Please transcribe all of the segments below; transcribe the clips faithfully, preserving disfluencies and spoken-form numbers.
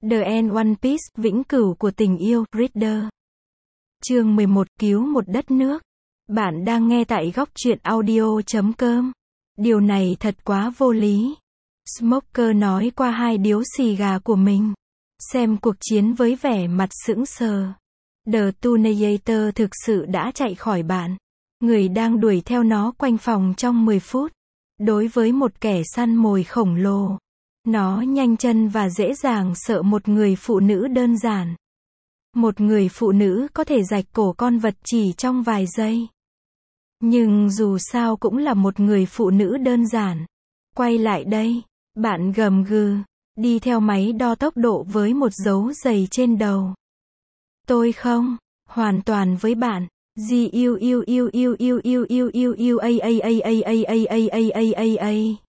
The End One Piece, vĩnh cửu của tình yêu, Reader. Chương mười một, cứu một đất nước. Bạn đang nghe tại góc truyện audio chấm com. Điều này thật quá vô lý. Smoker nói qua hai điếu xì gà của mình. Xem cuộc chiến với vẻ mặt sững sờ. The Tuneator thực sự đã chạy khỏi bạn. Người đang đuổi theo nó quanh phòng trong mười phút. Đối với một kẻ săn mồi khổng lồ, nó nhanh chân và dễ dàng sợ một người phụ nữ đơn giản. Một người phụ nữ có thể rạch cổ con vật chỉ trong vài giây. Nhưng dù sao cũng là một người phụ nữ đơn giản. Quay lại đây, bạn gầm gừ, đi theo máy đo tốc độ với một dấu giày trên đầu. Tôi không, hoàn toàn với bạn. G u u u u u u u u u a a a a a a a a a a.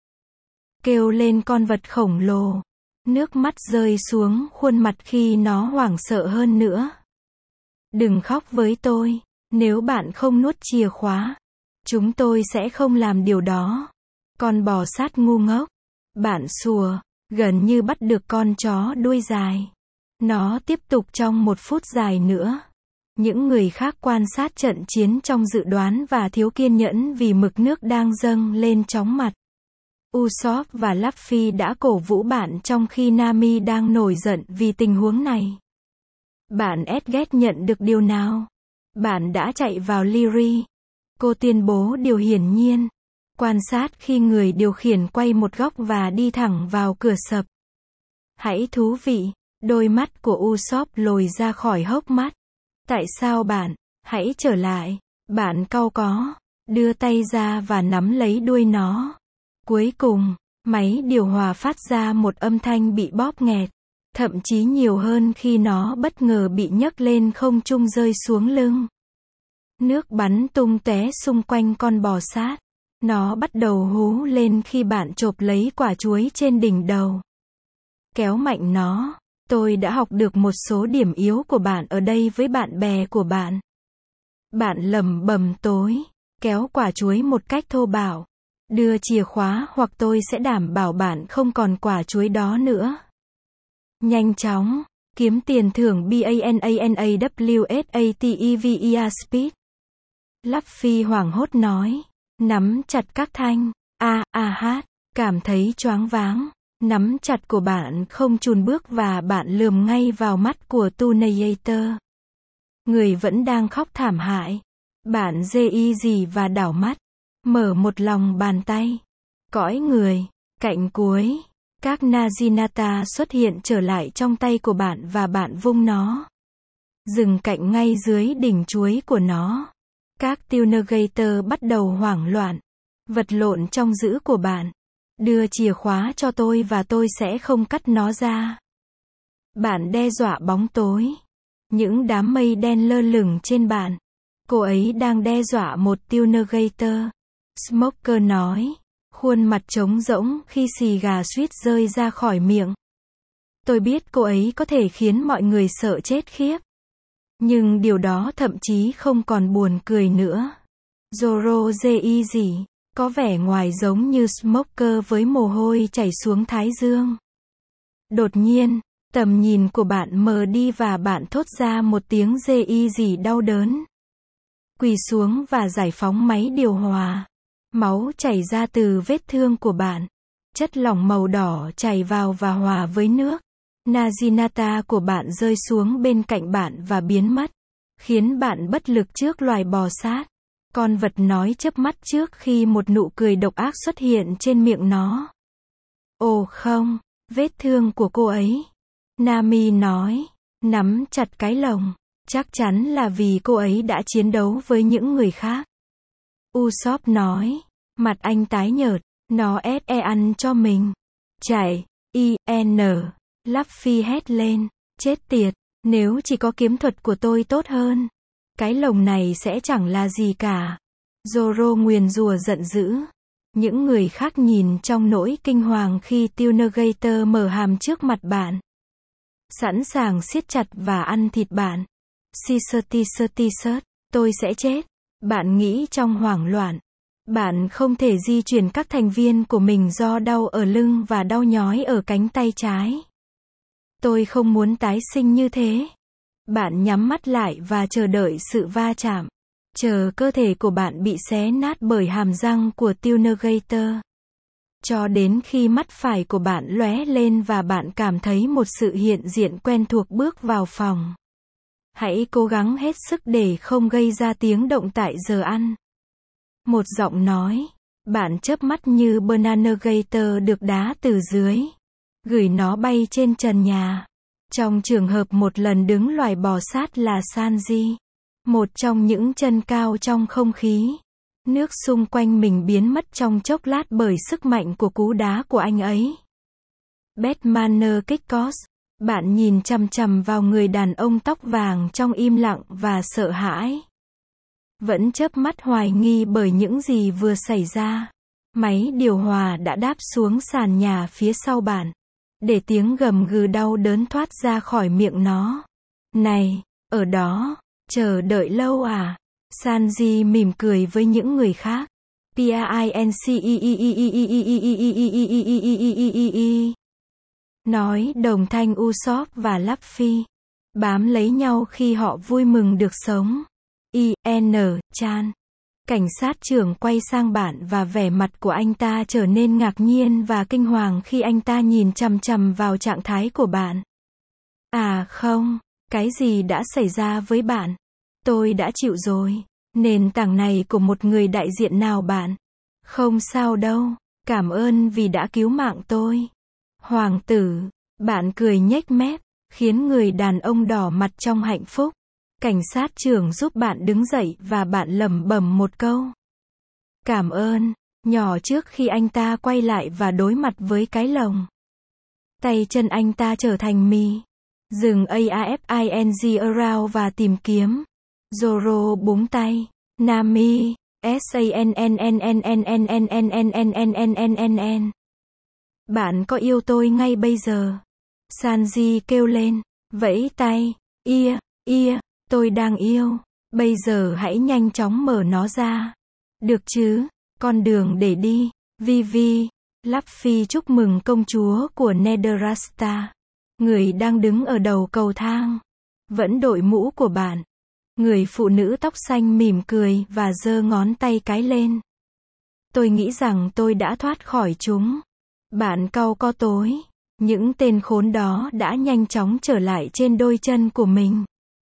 Kêu lên con vật khổng lồ. Nước mắt rơi xuống khuôn mặt khi nó hoảng sợ hơn nữa. Đừng khóc với tôi. Nếu bạn không nuốt chìa khóa, chúng tôi sẽ không làm điều đó. Con bò sát ngu ngốc. Bạn sủa, gần như bắt được con chó đuôi dài. Nó tiếp tục trong một phút dài nữa. Những người khác quan sát trận chiến trong dự đoán và thiếu kiên nhẫn vì mực nước đang dâng lên chóng mặt. Usopp và Luffy đã cổ vũ bạn trong khi Nami đang nổi giận vì tình huống này. Bạn ghét nhận được điều nào? Bạn đã chạy vào Leary. Cô tuyên bố điều hiển nhiên. Quan sát khi người điều khiển quay một góc và đi thẳng vào cửa sập. Hãy thú vị. Đôi mắt của Usopp lồi ra khỏi hốc mắt. Tại sao bạn? Hãy trở lại. Bạn cau có. Đưa tay ra và nắm lấy đuôi nó. Cuối cùng, máy điều hòa phát ra một âm thanh bị bóp nghẹt. Thậm chí nhiều hơn khi nó bất ngờ bị nhấc lên không trung rơi xuống lưng. Nước bắn tung tóe xung quanh con bò sát. Nó bắt đầu hú lên khi bạn chộp lấy quả chuối trên đỉnh đầu. Kéo mạnh nó. Tôi đã học được một số điểm yếu của bạn ở đây với bạn bè của bạn. Bạn lẩm bẩm tối. Kéo quả chuối một cách thô bạo. Đưa chìa khóa hoặc tôi sẽ đảm bảo bạn không còn quả chuối đó nữa. Nhanh chóng. Kiếm tiền thưởng BANANAWSATEVER Speed. Luffy hoảng hốt nói. Nắm chặt các thanh. A, A, H. Cảm thấy choáng váng. Nắm chặt của bạn không chùn bước và bạn lườm ngay vào mắt của Tuneator. Người vẫn đang khóc thảm hại. Bạn dê y gì và đảo mắt. Mở một lòng bàn tay. Cõi người. Cạnh cuối. Các Naginata xuất hiện trở lại trong tay của bạn và bạn vung nó. Dừng cạnh ngay dưới đỉnh chuối của nó. Các Tuneator bắt đầu hoảng loạn. Vật lộn trong giữ của bạn. Đưa chìa khóa cho tôi và tôi sẽ không cắt nó ra. Bạn đe dọa bóng tối. Những đám mây đen lơ lửng trên bạn. Cô ấy đang đe dọa một Tuneator. Smoker nói. Khuôn mặt trống rỗng khi xì gà suýt rơi ra khỏi miệng. Tôi biết cô ấy có thể khiến mọi người sợ chết khiếp. Nhưng điều đó thậm chí không còn buồn cười nữa. Zoro Zeiji có vẻ ngoài giống như Smoker với mồ hôi chảy xuống thái dương. Đột nhiên, tầm nhìn của bạn mờ đi và bạn thốt ra một tiếng Zeiji đau đớn. Quỳ xuống và giải phóng máy điều hòa. Máu chảy ra từ vết thương của bạn. Chất lỏng màu đỏ chảy vào và hòa với nước. Naginata của bạn rơi xuống bên cạnh bạn và biến mất. Khiến bạn bất lực trước loài bò sát. Con vật nói chớp mắt trước khi một nụ cười độc ác xuất hiện trên miệng nó. Ồ không, vết thương của cô ấy. Nami nói, nắm chặt cái lồng. Chắc chắn là vì cô ấy đã chiến đấu với những người khác. Usopp nói, mặt anh tái nhợt, nó ép e ăn cho mình. Chạy, I N. Luffy hét lên, chết tiệt, nếu chỉ có kiếm thuật của tôi tốt hơn. Cái lồng này sẽ chẳng là gì cả. Zoro nguyền rủa giận dữ. Những người khác nhìn trong nỗi kinh hoàng khi Tuneator mở hàm trước mặt bạn. Sẵn sàng siết chặt và ăn thịt bạn. T-shirt, tôi sẽ chết. Bạn nghĩ trong hoảng loạn. Bạn không thể di chuyển các thành viên của mình do đau ở lưng và đau nhói ở cánh tay trái. Tôi không muốn tái sinh như thế. Bạn nhắm mắt lại và chờ đợi sự va chạm. Chờ cơ thể của bạn bị xé nát bởi hàm răng của Tuner-Gator. Cho đến khi mắt phải của bạn lóe lên và bạn cảm thấy một sự hiện diện quen thuộc bước vào phòng. Hãy cố gắng hết sức để không gây ra tiếng động tại giờ ăn. Một giọng nói. Bạn chớp mắt như Banana-Gator được đá từ dưới. Gửi nó bay trên trần nhà. Trong trường hợp một lần đứng loài bò sát là Sanji. Một trong những chân cao trong không khí. Nước xung quanh mình biến mất trong chốc lát bởi sức mạnh của cú đá của anh ấy. Batmaner Kickos. Bạn nhìn chằm chằm vào người đàn ông tóc vàng trong im lặng và sợ hãi. Vẫn chớp mắt hoài nghi bởi những gì vừa xảy ra. Máy điều hòa đã đáp xuống sàn nhà phía sau bạn. Để tiếng gầm gừ đau đớn thoát ra khỏi miệng nó. Này, ở đó, chờ đợi lâu à? Sanji mỉm cười với những người khác. Nói đồng thanh Usopp và Luffy. Bám lấy nhau khi họ vui mừng được sống. I N Chan. Cảnh sát trưởng quay sang bạn và vẻ mặt của anh ta trở nên ngạc nhiên và kinh hoàng khi anh ta nhìn chằm chằm vào trạng thái của bạn. À không, cái gì đã xảy ra với bạn? Tôi đã chịu rồi. Nền tảng này của một người đại diện nào bạn? Không sao đâu, cảm ơn vì đã cứu mạng tôi. Hoàng tử, bạn cười nhếch mép, khiến người đàn ông đỏ mặt trong hạnh phúc. Cảnh sát trưởng giúp bạn đứng dậy và bạn lẩm bẩm một câu. Cảm ơn, nhỏ trước khi anh ta quay lại và đối mặt với cái lồng. Tay chân anh ta trở thành mì. Dừng AFING around và tìm kiếm. Zoro búng tay. Nami. S-A-N-N-N-N-N-N-N-N-N-N-N-N. Bạn có yêu tôi ngay bây giờ? Sanji kêu lên, vẫy tay. Ia, ia, tôi đang yêu. Bây giờ hãy nhanh chóng mở nó ra. Được chứ, con đường để đi. Vivi. Luffy chúc mừng công chúa của Netherasta. Người đang đứng ở đầu cầu thang. Vẫn đội mũ của bạn. Người phụ nữ tóc xanh mỉm cười và giơ ngón tay cái lên. Tôi nghĩ rằng tôi đã thoát khỏi chúng. Bạn cau có tối. Những tên khốn đó đã nhanh chóng trở lại trên đôi chân của mình.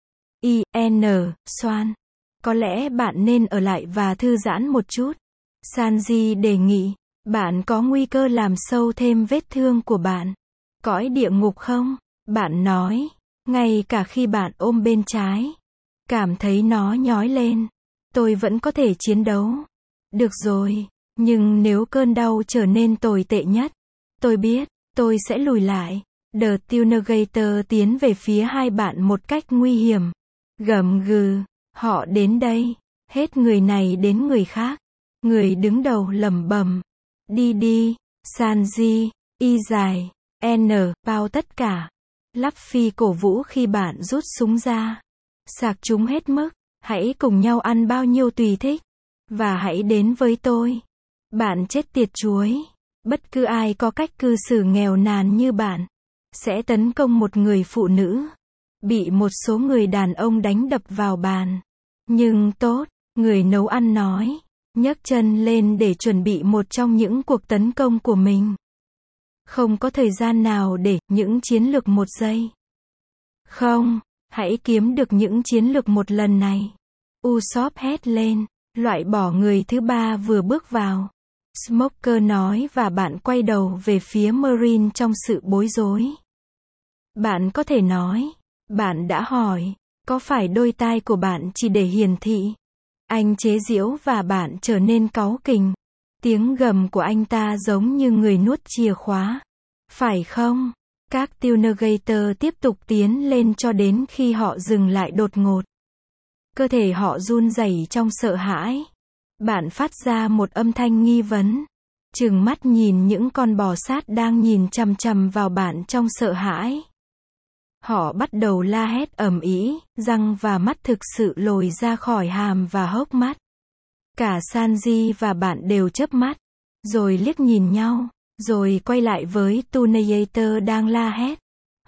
I N Swan. Có lẽ bạn nên ở lại và thư giãn một chút. Sanji đề nghị. Bạn có nguy cơ làm sâu thêm vết thương của bạn. Cõi địa ngục không? Bạn nói. Ngay cả khi bạn ôm bên trái. Cảm thấy nó nhói lên. Tôi vẫn có thể chiến đấu. Được rồi. Nhưng nếu cơn đau trở nên tồi tệ nhất. Tôi biết. Tôi sẽ lùi lại. The Tuner-Gator tiến về phía hai bạn một cách nguy hiểm. Gầm gừ. Họ đến đây. Hết người này đến người khác. Người đứng đầu lẩm bẩm. Đi đi. Sanji. Y dài. N. Bao tất cả. Luffy cổ vũ khi bạn rút súng ra. Sạc chúng hết mức. Hãy cùng nhau ăn bao nhiêu tùy thích. Và hãy đến với tôi. Bạn chết tiệt chuối. Bất cứ ai có cách cư xử nghèo nàn như bạn. Sẽ tấn công một người phụ nữ. Bị một số người đàn ông đánh đập vào bàn. Nhưng tốt. Người nấu ăn nói. Nhấc chân lên để chuẩn bị một trong những cuộc tấn công của mình. Không có thời gian nào để những chiến lược một giây. Không. Hãy kiếm được những chiến lược một lần này. Usopp hét lên. Loại bỏ người thứ ba vừa bước vào. Smoker nói và bạn quay đầu về phía Marine trong sự bối rối. Bạn có thể nói. Bạn đã hỏi. Có phải đôi tai của bạn chỉ để hiển thị? Anh chế giễu và bạn trở nên cáu kỉnh. Tiếng gầm của anh ta giống như người nuốt chìa khóa. Phải không? Các Tuner-Gator tiếp tục tiến lên cho đến khi họ dừng lại đột ngột. Cơ thể họ run rẩy trong sợ hãi. Bạn phát ra một âm thanh nghi vấn. Trừng mắt nhìn những con bò sát đang nhìn chằm chằm vào bạn trong sợ hãi. Họ bắt đầu la hét ầm ĩ, răng và mắt thực sự lồi ra khỏi hàm và hốc mắt. Cả Sanji và bạn đều chớp mắt, rồi liếc nhìn nhau, rồi quay lại với Tuner-Gator đang la hét.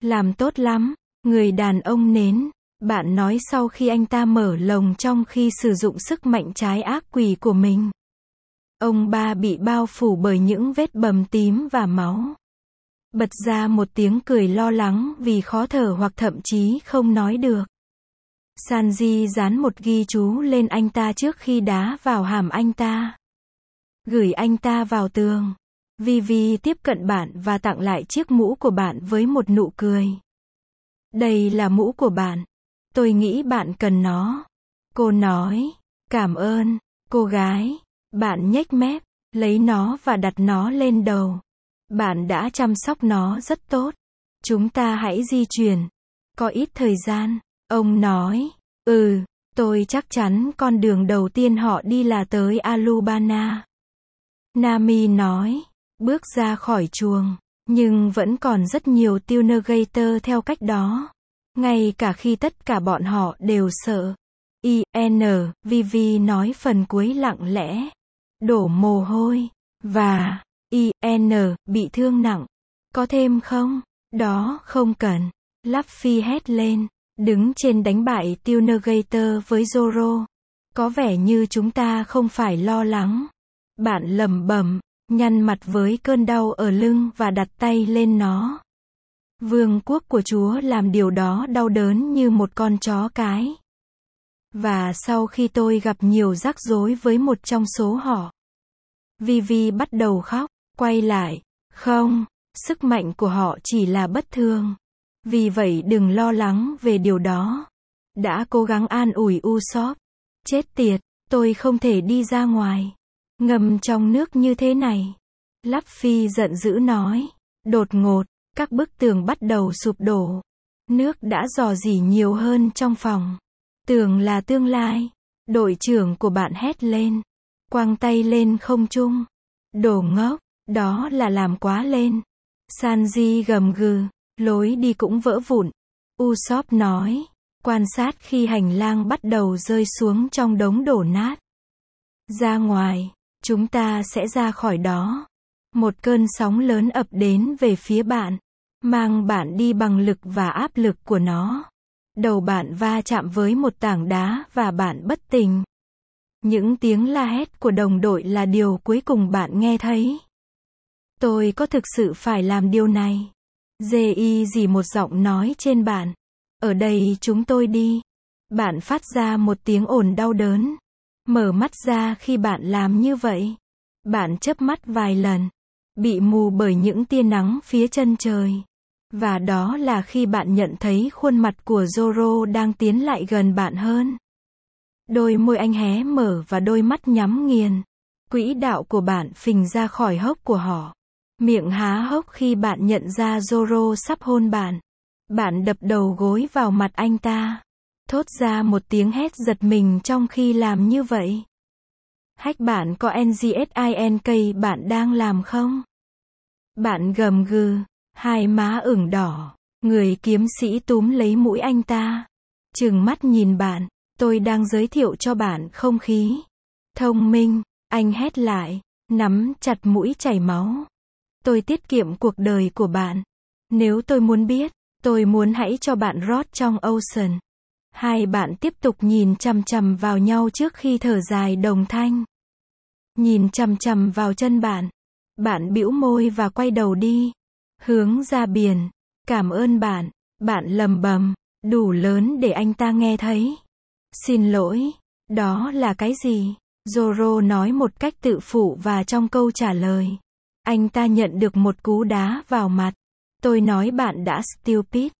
Làm tốt lắm, người đàn ông nến. Bạn nói sau khi anh ta mở lồng trong khi sử dụng sức mạnh trái ác quỷ của mình. Ông ba bị bao phủ bởi những vết bầm tím và máu. Bật ra một tiếng cười lo lắng vì khó thở hoặc thậm chí không nói được. Sanji dán một ghi chú lên anh ta trước khi đá vào hàm anh ta. Gửi anh ta vào tường. Vivi tiếp cận bạn và tặng lại chiếc mũ của bạn với một nụ cười. Đây là mũ của bạn. Tôi nghĩ bạn cần nó. Cô nói. Cảm ơn, cô gái. Bạn nhếch mép, lấy nó và đặt nó lên đầu. Bạn đã chăm sóc nó rất tốt. Chúng ta hãy di chuyển. Có ít thời gian. Ông nói. Ừ, tôi chắc chắn con đường đầu tiên họ đi là tới Alubana. Nami nói. Bước ra khỏi chuồng. Nhưng vẫn còn rất nhiều Tunergator theo cách đó. Ngay cả khi tất cả bọn họ đều sợ. I N, Vivi nói phần cuối lặng lẽ. Đổ mồ hôi. Và, I N, bị thương nặng. Có thêm không? Đó, không cần. Luffy hét lên. Đứng trên đánh bại Tunergator với Zoro. Có vẻ như chúng ta không phải lo lắng. Bạn lẩm bẩm, nhăn mặt với cơn đau ở lưng và đặt tay lên nó. Vương quốc của Chúa làm điều đó đau đớn như một con chó cái. Và sau khi tôi gặp nhiều rắc rối với một trong số họ. Vivi bắt đầu khóc, quay lại. Không, sức mạnh của họ chỉ là bất thường. Vì vậy đừng lo lắng về điều đó. Đã cố gắng an ủi Usopp. Chết tiệt, tôi không thể đi ra ngoài. Ngâm trong nước như thế này. Luffy giận dữ nói. Đột ngột, các bức tường bắt đầu sụp đổ. Nước đã rò rỉ nhiều hơn trong phòng. Tường là tương lai. Đội trưởng của bạn hét lên. Quăng tay lên không trung. Đồ ngốc, đó là làm quá lên. Sanji gầm gừ. Lối đi cũng vỡ vụn. Usopp nói. Quan sát khi hành lang bắt đầu rơi xuống trong đống đổ nát. Ra ngoài, chúng ta sẽ ra khỏi đó. Một cơn sóng lớn ập đến về phía bạn. Mang bạn đi bằng lực và áp lực của nó. Đầu bạn va chạm với một tảng đá và bạn bất tỉnh. Những tiếng la hét của đồng đội là điều cuối cùng bạn nghe thấy. Tôi có thực sự phải làm điều này? Ji dì một giọng nói trên bạn. Ở đây chúng tôi đi. Bạn phát ra một tiếng ồn đau đớn. Mở mắt ra khi bạn làm như vậy. Bạn chớp mắt vài lần. Bị mù bởi những tia nắng phía chân trời. Và đó là khi bạn nhận thấy khuôn mặt của Zoro đang tiến lại gần bạn hơn. Đôi môi anh hé mở và đôi mắt nhắm nghiền. Quỹ đạo của bạn phình ra khỏi hốc của họ. Miệng há hốc khi bạn nhận ra Zoro sắp hôn bạn. Bạn đập đầu gối vào mặt anh ta. Thốt ra một tiếng hét giật mình trong khi làm như vậy. Hách bạn có en giê ét i en ca bạn đang làm không? Bạn gầm gừ. Hai má ửng đỏ. Người kiếm sĩ túm lấy mũi anh ta. Trừng mắt nhìn bạn. Tôi đang giới thiệu cho bạn không khí. Thông minh. Anh hét lại. Nắm chặt mũi chảy máu. Tôi tiết kiệm cuộc đời của bạn. Nếu tôi muốn biết, tôi muốn hãy cho bạn rót trong Ocean. Hai bạn tiếp tục nhìn chằm chằm vào nhau trước khi thở dài đồng thanh. Nhìn chằm chằm vào chân bạn. Bạn bĩu môi và quay đầu đi. Hướng ra biển. Cảm ơn bạn. Bạn lầm bầm. Đủ lớn để anh ta nghe thấy. Xin lỗi. Đó là cái gì? Zoro nói một cách tự phụ và trong câu trả lời. Anh ta nhận được một cú đá vào mặt. Tôi nói bạn đã stupid.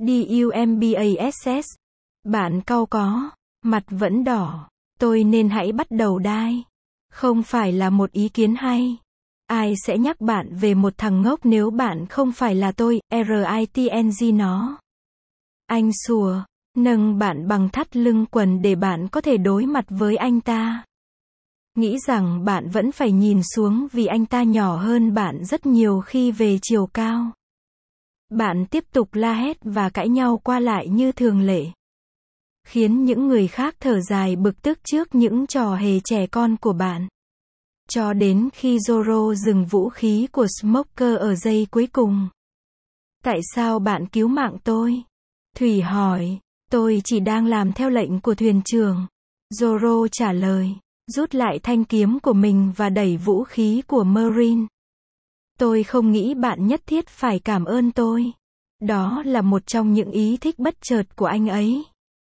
Dumbass. Bạn cau có. Mặt vẫn đỏ. Tôi nên hãy bắt đầu đai. Không phải là một ý kiến hay. Ai sẽ nhắc bạn về một thằng ngốc nếu bạn không phải là tôi, ritng nó. Anh sủa. Nâng bạn bằng thắt lưng quần để bạn có thể đối mặt với anh ta. Nghĩ rằng bạn vẫn phải nhìn xuống vì anh ta nhỏ hơn bạn rất nhiều khi về chiều cao. Bạn tiếp tục la hét và cãi nhau qua lại như thường lệ. Khiến những người khác thở dài bực tức trước những trò hề trẻ con của bạn. Cho đến khi Zoro dừng vũ khí của Smoker ở giây cuối cùng. Tại sao bạn cứu mạng tôi? Thủy hỏi. Tôi chỉ đang làm theo lệnh của thuyền trưởng. Zoro trả lời. Rút lại thanh kiếm của mình và đẩy vũ khí của Marine. Tôi không nghĩ bạn nhất thiết phải cảm ơn tôi. Đó là một trong những ý thích bất chợt của anh ấy.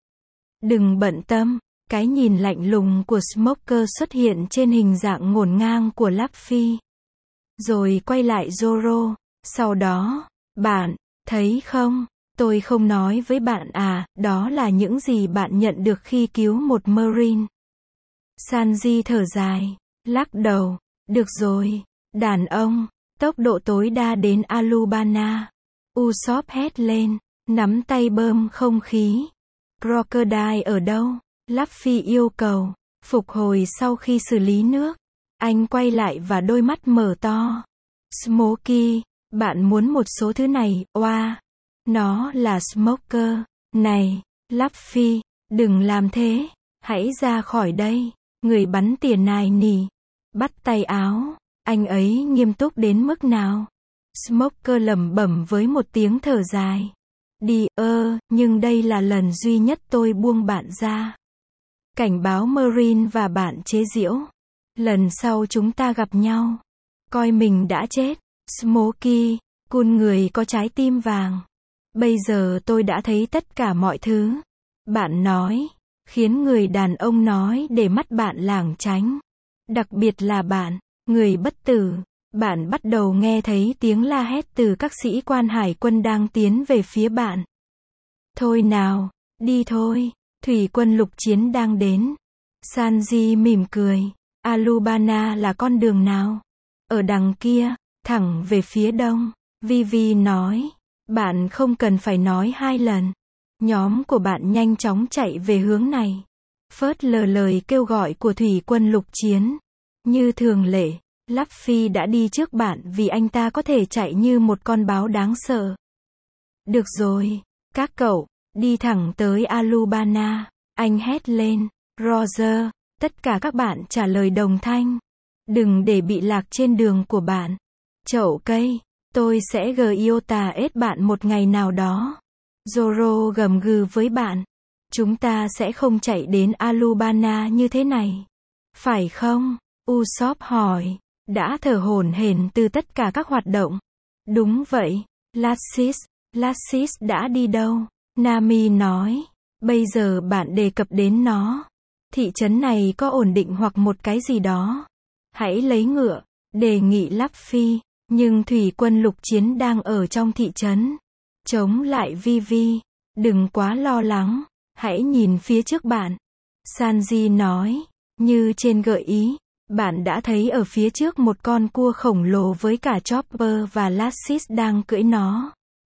Đừng bận tâm. Cái nhìn lạnh lùng của Smoker xuất hiện trên hình dạng ngổn ngang của Luffy. Rồi quay lại Zoro. Sau đó, bạn, thấy không? Tôi không nói với bạn à, đó là những gì bạn nhận được khi cứu một Marine. Sanji thở dài, lắc đầu. Được rồi, đàn ông, tốc độ tối đa đến Alubana. Usopp hét lên, nắm tay bơm không khí. Crocodile ở đâu? Luffy yêu cầu, phục hồi sau khi xử lý nước. Anh quay lại và đôi mắt mở to. Smokey, bạn muốn một số thứ này, oa. Wow. Nó là Smoker. Này, Luffy, đừng làm thế. Hãy ra khỏi đây. Người bắn tỉa nài nỉ. Bắt tay áo. Anh ấy nghiêm túc đến mức nào? Smoker lẩm bẩm với một tiếng thở dài. Đi, ơ, nhưng đây là lần duy nhất tôi buông bạn ra. Cảnh báo Marine và bạn chế giễu. Lần sau chúng ta gặp nhau. Coi mình đã chết. Smokey, con người có trái tim vàng. Bây giờ tôi đã thấy tất cả mọi thứ. Bạn nói. Khiến người đàn ông nói để mắt bạn lảng tránh. Đặc biệt là bạn, người bất tử. Bạn bắt đầu nghe thấy tiếng la hét từ các sĩ quan hải quân đang tiến về phía bạn. Thôi nào, đi thôi. Thủy quân lục chiến đang đến. Sanji mỉm cười. Alubana là con đường nào? Ở đằng kia, thẳng về phía đông. Vivi nói. Bạn không cần phải nói hai lần. Nhóm của bạn nhanh chóng chạy về hướng này. Phớt lờ lời kêu gọi của thủy quân lục chiến. Như thường lệ, Luffy đã đi trước bạn vì anh ta có thể chạy như một con báo đáng sợ. Được rồi, các cậu, đi thẳng tới Alubana. Anh hét lên. Roger, tất cả các bạn trả lời đồng thanh. Đừng để bị lạc trên đường của bạn. Chậu cây, tôi sẽ Giota ết bạn một ngày nào đó. Zoro gầm gừ với bạn. Chúng ta sẽ không chạy đến Alubana như thế này. Phải không? Usopp hỏi. Đã thở hổn hển từ tất cả các hoạt động. Đúng vậy. Lassis, Lassis đã đi đâu? Nami nói. Bây giờ bạn đề cập đến nó. Thị trấn này có ổn định hoặc một cái gì đó. Hãy lấy ngựa. Đề nghị Luffy. Nhưng thủy quân lục chiến đang ở trong thị trấn. Chống lại Vivi. Đừng quá lo lắng. Hãy nhìn phía trước bạn. Sanji nói. Như trên gợi ý. Bạn đã thấy ở phía trước một con cua khổng lồ với cả Chopper và Lassis đang cưỡi nó.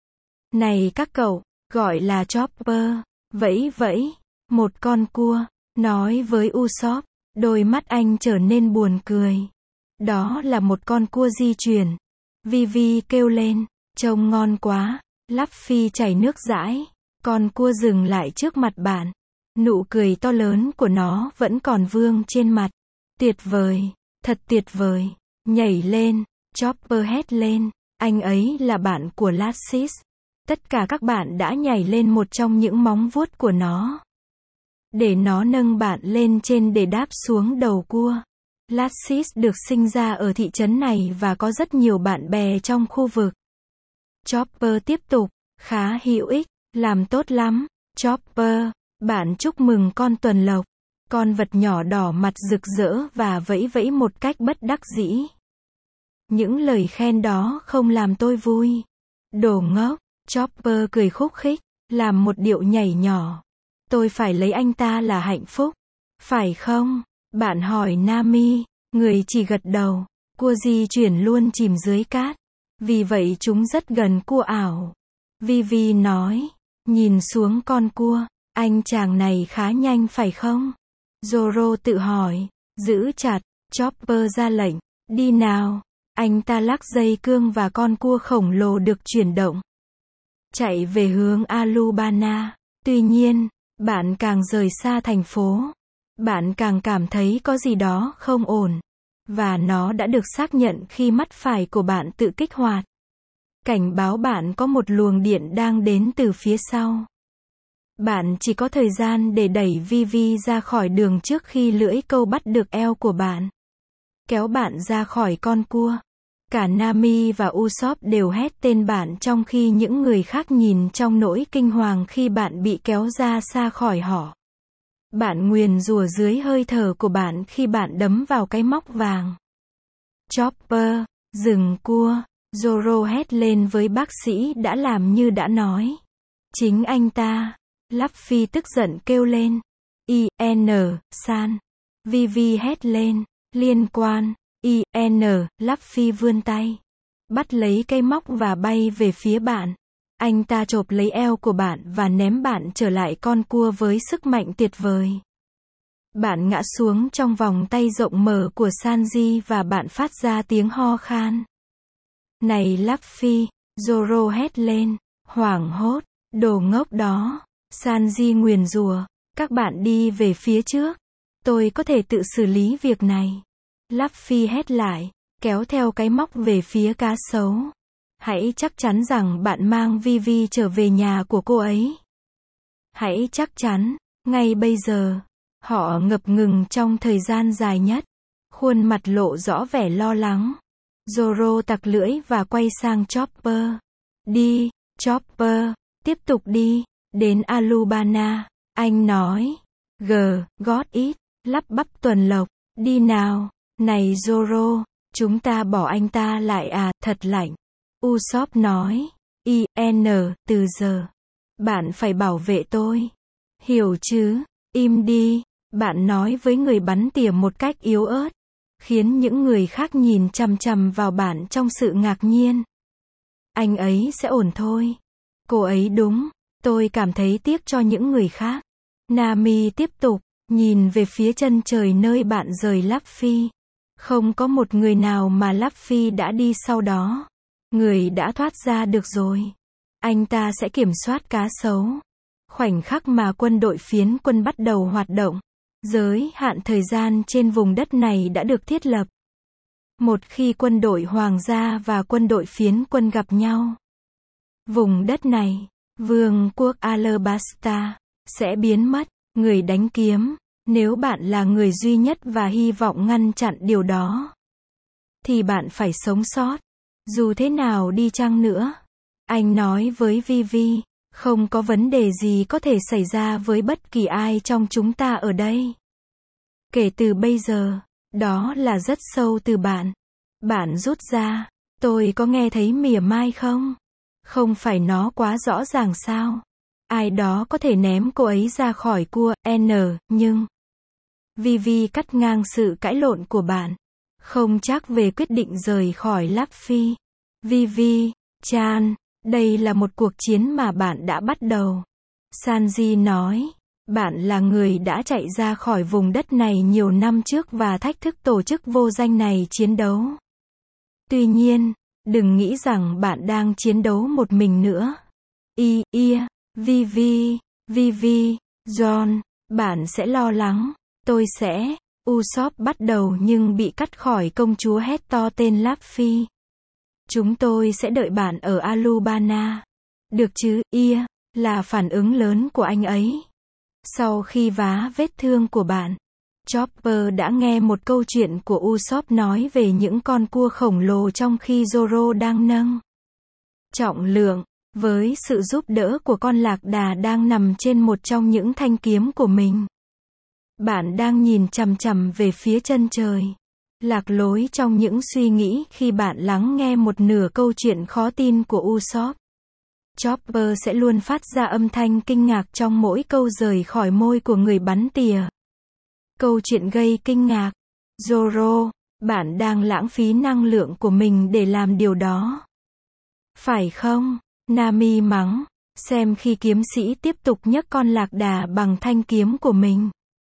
Này các cậu, gọi là Chopper. Vẫy vẫy. Một con cua. Nói với Usopp. Đôi mắt anh trở nên buồn cười. Đó là một con cua di chuyển. Vivi kêu lên. Trông ngon quá. Luffy chảy nước dãi. Con cua dừng lại trước mặt bạn. Nụ cười to lớn của nó vẫn còn vương trên mặt. Tuyệt vời. Thật tuyệt vời. Nhảy lên. Chopper hét lên. Anh ấy là bạn của Lassis. Tất cả các bạn đã nhảy lên một trong những móng vuốt của nó. Để nó nâng bạn lên trên để đáp xuống đầu cua. Lassis được sinh ra ở thị trấn này và có rất nhiều bạn bè trong khu vực. Chopper tiếp tục. Khá hữu ích. Làm tốt lắm. Chopper. Bạn chúc mừng con tuần lộc. Con vật nhỏ đỏ mặt rực rỡ và vẫy vẫy một cách bất đắc dĩ. Những lời khen đó không làm tôi vui. Đồ ngốc. Chopper cười khúc khích. Làm một điệu nhảy nhỏ. Tôi phải lấy anh ta là hạnh phúc. Phải không? Bạn hỏi Nami. Người chỉ gật đầu. Cua di chuyển luôn chìm dưới cát. Vì vậy chúng rất gần cua ảo. Vivi nói. Nhìn xuống con cua. Anh chàng này khá nhanh phải không? Zoro tự hỏi. Giữ chặt. Chopper ra lệnh. Đi nào. Anh ta lắc dây cương và con cua khổng lồ được chuyển động. Chạy về hướng Alubana. Tuy nhiên, bạn càng rời xa thành phố. Bạn càng cảm thấy có gì đó không ổn. Và nó đã được xác nhận khi mắt phải của bạn tự kích hoạt. Cảnh báo bạn có một luồng điện đang đến từ phía sau. Bạn chỉ có thời gian để đẩy Vivi ra khỏi đường trước khi lưỡi câu bắt được eo của bạn. Kéo bạn ra khỏi con cua. Cả Nami và Usopp đều hét tên bạn trong khi những người khác nhìn trong nỗi kinh hoàng khi bạn bị kéo ra xa khỏi họ. Bạn nguyền rủa dưới hơi thở của bạn khi bạn đấm vào cái móc vàng. Chopper, dừng cua. Zoro hét lên với bác sĩ đã làm như đã nói. Chính anh ta. Luffy tức giận kêu lên. I N San. Vivi hét lên. Liên quan. I N Luffy vươn tay. Bắt lấy cây móc và bay về phía bạn. Anh ta chộp lấy eo của bạn và ném bạn trở lại con cua với sức mạnh tuyệt vời. Bạn ngã xuống trong vòng tay rộng mở của Sanji và bạn phát ra tiếng ho khan. Này Luffy, Zoro hét lên, hoảng hốt, đồ ngốc đó. Sanji nguyền rủa, các bạn đi về phía trước. Tôi có thể tự xử lý việc này. Luffy hét lại, kéo theo cái móc về phía cá sấu. Hãy chắc chắn rằng bạn mang Vivi trở về nhà của cô ấy. Hãy chắc chắn, ngay bây giờ. Họ ngập ngừng trong thời gian dài nhất. Khuôn mặt lộ rõ vẻ lo lắng. Zoro tặc lưỡi và quay sang Chopper. Đi, Chopper, tiếp tục đi, đến Alubana. Anh nói. G, got it, lắp bắp tuần lộc. Đi nào, này Zoro, chúng ta bỏ anh ta lại à, thật lạnh. Usopp nói. I N, từ giờ. Bạn phải bảo vệ tôi. Hiểu chứ, im đi, bạn nói với người bắn tỉa một cách yếu ớt. Khiến những người khác nhìn chằm chằm vào bạn trong sự ngạc nhiên. Anh ấy sẽ ổn thôi. Cô ấy đúng, tôi cảm thấy tiếc cho những người khác. Nami tiếp tục, nhìn về phía chân trời nơi bạn rời Luffy. Không có một người nào mà Luffy đã đi sau đó. Người đã thoát ra được rồi. Anh ta sẽ kiểm soát cá sấu. Khoảnh khắc mà quân đội phiến quân bắt đầu hoạt động. Giới hạn thời gian trên vùng đất này đã được thiết lập. Một khi quân đội hoàng gia và quân đội phiến quân gặp nhau. Vùng đất này, vương quốc Alabasta, sẽ biến mất. Người đánh kiếm, nếu bạn là người duy nhất và hy vọng ngăn chặn điều đó, thì bạn phải sống sót. Dù thế nào đi chăng nữa. Anh nói với Vivi, không có vấn đề gì có thể xảy ra với bất kỳ ai trong chúng ta ở đây. Kể từ bây giờ, đó là rất sâu từ bạn. Bạn rút ra, tôi có nghe thấy mỉa mai không? Không phải nó quá rõ ràng sao? Ai đó có thể ném cô ấy ra khỏi cua, N, nhưng... Vivi cắt ngang sự cãi lộn của bạn. Không chắc về quyết định rời khỏi Luffy. Vivi, Chan, đây là một cuộc chiến mà bạn đã bắt đầu. Sanji nói, bạn là người đã chạy ra khỏi vùng đất này nhiều năm trước và thách thức tổ chức vô danh này chiến đấu. Tuy nhiên, đừng nghĩ rằng bạn đang chiến đấu một mình nữa. I, I, Vivi, Vivi, John, bạn sẽ lo lắng. Tôi sẽ... Usopp bắt đầu nhưng bị cắt khỏi công chúa hét to tên Luffy. Chúng tôi sẽ đợi bạn ở Alubana. Được chứ, ia, là phản ứng lớn của anh ấy. Sau khi vá vết thương của bạn, Chopper đã nghe một câu chuyện của Usopp nói về những con cua khổng lồ trong khi Zoro đang nâng trọng lượng, với sự giúp đỡ của con lạc đà đang nằm trên một trong những thanh kiếm của mình. Bạn đang nhìn chằm chằm về phía chân trời. Lạc lối trong những suy nghĩ khi bạn lắng nghe một nửa câu chuyện khó tin của Usopp. Chopper sẽ luôn phát ra âm thanh kinh ngạc trong mỗi câu rời khỏi môi của người bắn tỉa. Câu chuyện gây kinh ngạc. Zoro, bạn đang lãng phí năng lượng của mình để làm điều đó. Phải không? Nami mắng. Xem khi kiếm sĩ tiếp tục nhấc con lạc đà bằng thanh kiếm của mình.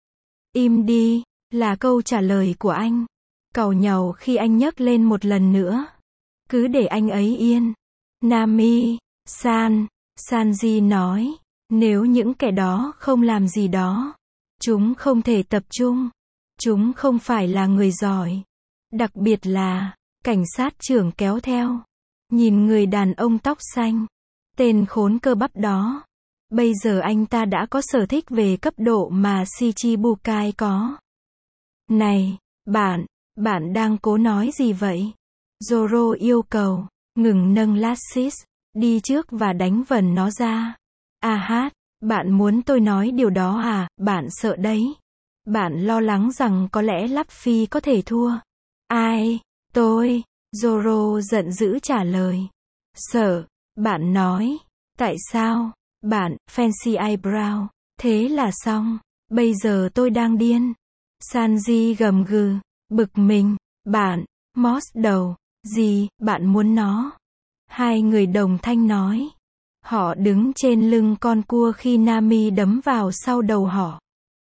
Im đi, là câu trả lời của anh. Càu nhàu khi anh nhấc lên một lần nữa. Cứ để anh ấy yên. Nami, San, Sanji nói. Nếu những kẻ đó không làm gì đó, chúng không thể tập trung. Chúng không phải là người giỏi. Đặc biệt là, cảnh sát trưởng kéo theo. Nhìn người đàn ông tóc xanh. Tên khốn cơ bắp đó. Bây giờ anh ta đã có sở thích về cấp độ mà Shichibukai có. Này, bạn, bạn đang cố nói gì vậy? Zoro yêu cầu, ngừng nâng Lassis, đi trước và đánh vần nó ra. À hát, bạn muốn tôi nói điều đó à, bạn sợ đấy. Bạn lo lắng rằng có lẽ Luffy có thể thua. Ai, tôi, Zoro giận dữ trả lời. Sợ, bạn nói, tại sao, bạn, Fancy Eyebrow, thế là xong, bây giờ tôi đang điên. Sanji gầm gừ, bực mình, bạn, Moss đầu, gì, bạn muốn nó? Hai người đồng thanh nói. Họ đứng trên lưng con cua khi Nami đấm vào sau đầu họ.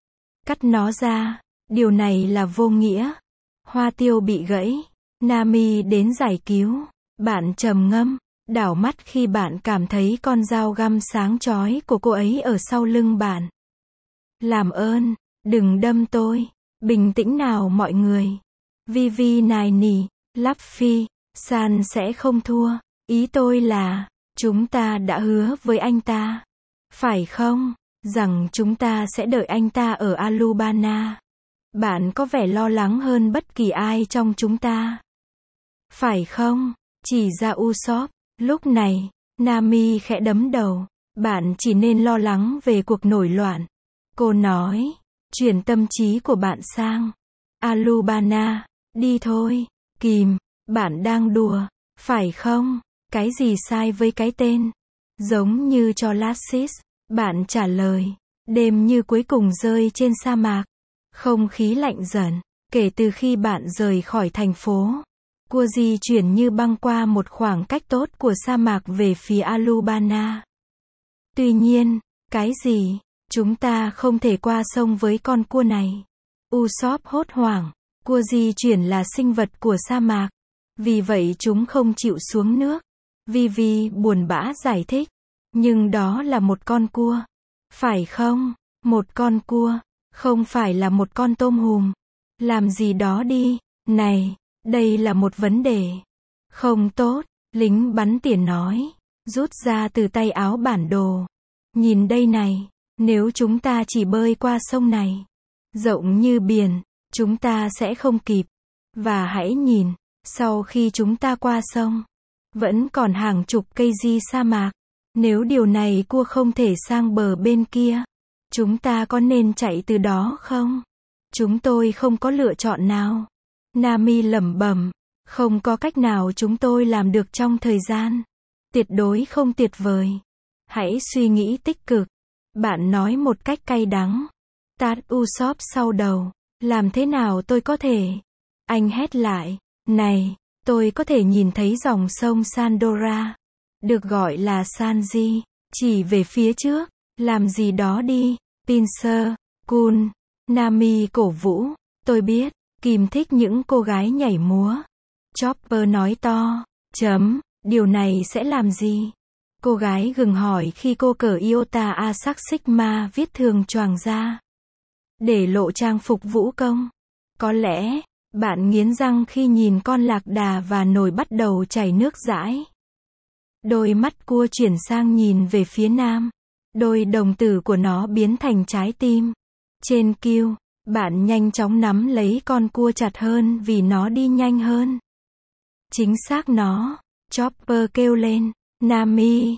Cắt nó ra, điều này là vô nghĩa. Hoa tiêu bị gãy, Nami đến giải cứu. Bạn trầm ngâm, đảo mắt khi bạn cảm thấy con dao găm sáng chói của cô ấy ở sau lưng bạn. Làm ơn, đừng đâm tôi. Bình tĩnh nào mọi người. Vivi nài nỉ, Luffy, San sẽ không thua. Ý tôi là, chúng ta đã hứa với anh ta. Phải không? Rằng chúng ta sẽ đợi anh ta ở Alubana. Bạn có vẻ lo lắng hơn bất kỳ ai trong chúng ta. Phải không? Chỉ ra Usopp. Lúc này, Nami khẽ đấm đầu. Bạn chỉ nên lo lắng về cuộc nổi loạn. Cô nói, chuyển tâm trí của bạn sang Alubana. Đi thôi. Kìm, bạn đang đùa, phải không? Cái gì sai với cái tên? Giống như cho Lassis. Bạn trả lời. Đêm như cuối cùng rơi trên sa mạc. Không khí lạnh dần. Kể từ khi bạn rời khỏi thành phố, cua di chuyển như băng qua một khoảng cách tốt của sa mạc về phía Alubana. Tuy nhiên, cái gì? Chúng ta không thể qua sông với con cua này. Usopp hốt hoảng. Cua di chuyển là sinh vật của sa mạc. Vì vậy chúng không chịu xuống nước. Vivi buồn bã giải thích. Nhưng đó là một con cua. Phải không? Một con cua. Không phải là một con tôm hùm. Làm gì đó đi. Này, đây là một vấn đề. Không tốt, lính bắn tỉa nói. Rút ra từ tay áo bản đồ. Nhìn đây này. Nếu chúng ta chỉ bơi qua sông này, rộng như biển, chúng ta sẽ không kịp. Và hãy nhìn, sau khi chúng ta qua sông, vẫn còn hàng chục cây di sa mạc. Nếu điều này cua không thể sang bờ bên kia, chúng ta có nên chạy từ đó không? Chúng tôi không có lựa chọn nào. Nami lẩm bẩm, không có cách nào chúng tôi làm được trong thời gian. Tuyệt đối không tuyệt vời. Hãy suy nghĩ tích cực. Bạn nói một cách cay đắng. Tát Usopp sau đầu. Làm thế nào tôi có thể? Anh hét lại. Này, tôi có thể nhìn thấy dòng sông Sandora. Được gọi là Sanji. Chỉ về phía trước. Làm gì đó đi. Pincer, Kun, Nami cổ vũ. Tôi biết, Kim thích những cô gái nhảy múa. Chopper nói to. Chấm, điều này sẽ làm gì? Cô gái gừng hỏi khi cô cởi Iota Asac Sigma viết thường choàng ra. Để lộ trang phục vũ công. Có lẽ, bạn nghiến răng khi nhìn con lạc đà và nồi bắt đầu chảy nước dãi. Đôi mắt cua chuyển sang nhìn về phía nam. Đôi đồng tử của nó biến thành trái tim. Trên kiêu, bạn nhanh chóng nắm lấy con cua chặt hơn vì nó đi nhanh hơn. Chính xác nó. Chopper kêu lên. Nami,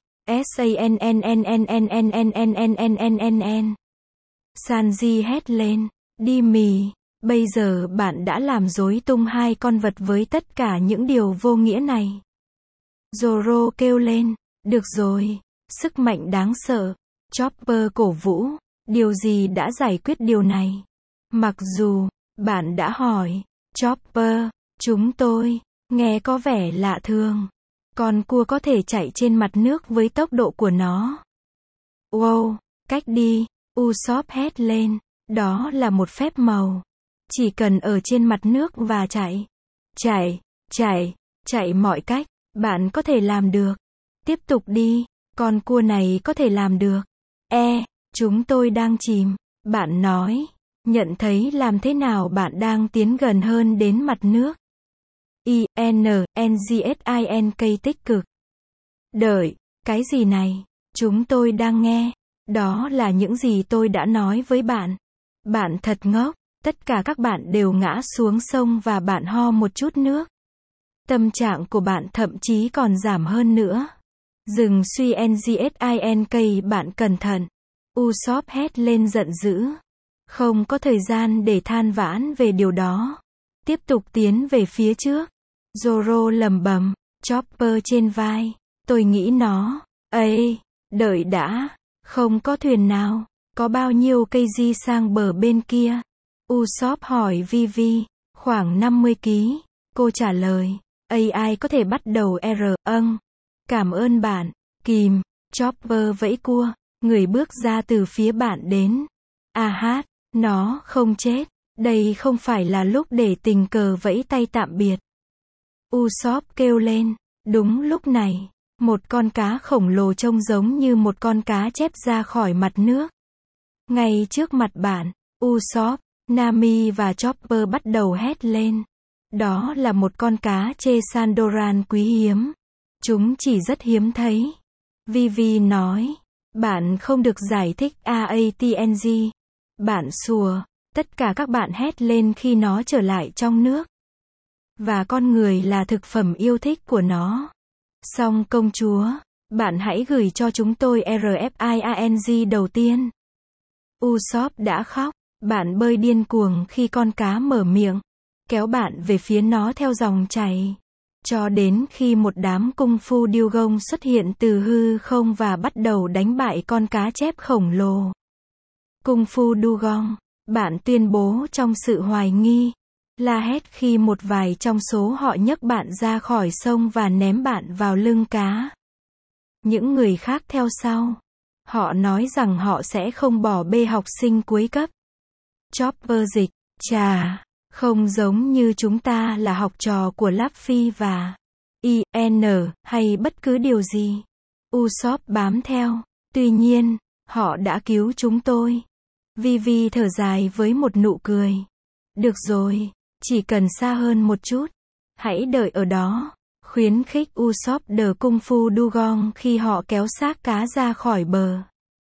S-A-N-N-N-N-N-N-N-N-N-N-N. Sanji hét lên. Đi mì. Bây giờ bạn đã làm rối tung hai con vật với tất cả những điều vô nghĩa này. Zoro kêu lên. Được rồi. Sức mạnh đáng sợ. Chopper cổ vũ. Điều gì đã giải quyết điều này? Mặc dù, bạn đã hỏi. Chopper, chúng tôi, nghe có vẻ lạ thường. Con cua có thể chạy trên mặt nước với tốc độ của nó. Wow, cách đi, Usopp hét lên. Đó là một phép màu. Chỉ cần ở trên mặt nước và chạy. Chạy, chạy, chạy mọi cách, bạn có thể làm được. Tiếp tục đi, con cua này có thể làm được. E, chúng tôi đang chìm. Bạn nói, nhận thấy làm thế nào bạn đang tiến gần hơn đến mặt nước. I N N G S I N K tích cực. Đợi, cái gì này? Chúng tôi đang nghe. Đó là những gì tôi đã nói với bạn. Bạn thật ngốc. Tất cả các bạn đều ngã xuống sông và bạn ho một chút nước. Tâm trạng của bạn thậm chí còn giảm hơn nữa. Dừng suy N G S I N K, bạn cẩn thận. Usopp hét lên giận dữ. Không có thời gian để than vãn về điều đó. Tiếp tục tiến về phía trước. Zoro lẩm bẩm, Chopper trên vai. Tôi nghĩ nó, ây, đợi đã, không có thuyền nào, có bao nhiêu cây di sang bờ bên kia? Usopp hỏi Vivi, khoảng năm mươi ki lô gam, cô trả lời, a i có thể bắt đầu R, âng, cảm ơn bạn, kìm, Chopper vẫy cua, người bước ra từ phía bạn đến. A hát, nó không chết, đây không phải là lúc để tình cờ vẫy tay tạm biệt. Usopp kêu lên, đúng lúc này. Một con cá khổng lồ trông giống như một con cá chép ra khỏi mặt nước. Ngay trước mặt bạn, Usopp, Nami và Chopper bắt đầu hét lên. Đó là một con cá chê Sandoran quý hiếm. Chúng chỉ rất hiếm thấy. Vivi nói, bạn không được giải thích a a tê en giê. Bạn sủa, tất cả các bạn hét lên khi nó trở lại trong nước. Và con người là thực phẩm yêu thích của nó. Xong công chúa, bạn hãy gửi cho chúng tôi R F I A N G đầu tiên. Usopp đã khóc, bạn bơi điên cuồng khi con cá mở miệng, kéo bạn về phía nó theo dòng chảy. Cho đến khi một đám cung phu Dugong xuất hiện từ hư không và bắt đầu đánh bại con cá chép khổng lồ. Cung phu Dugong, bạn tuyên bố trong sự hoài nghi. La hét khi một vài trong số họ nhấc bạn ra khỏi sông và ném bạn vào lưng cá. Những người khác theo sau. Họ nói rằng họ sẽ không bỏ bê học sinh cuối cấp. Chopper dịch, chà, không giống như chúng ta là học trò của Luffy và I N hay bất cứ điều gì. Usopp bám theo. Tuy nhiên, họ đã cứu chúng tôi. Vivi thở dài với một nụ cười. Được rồi. Chỉ cần xa hơn một chút. Hãy đợi ở đó. Khuyến khích Usopp đỡ cung phu Dugong khi họ kéo xác cá ra khỏi bờ.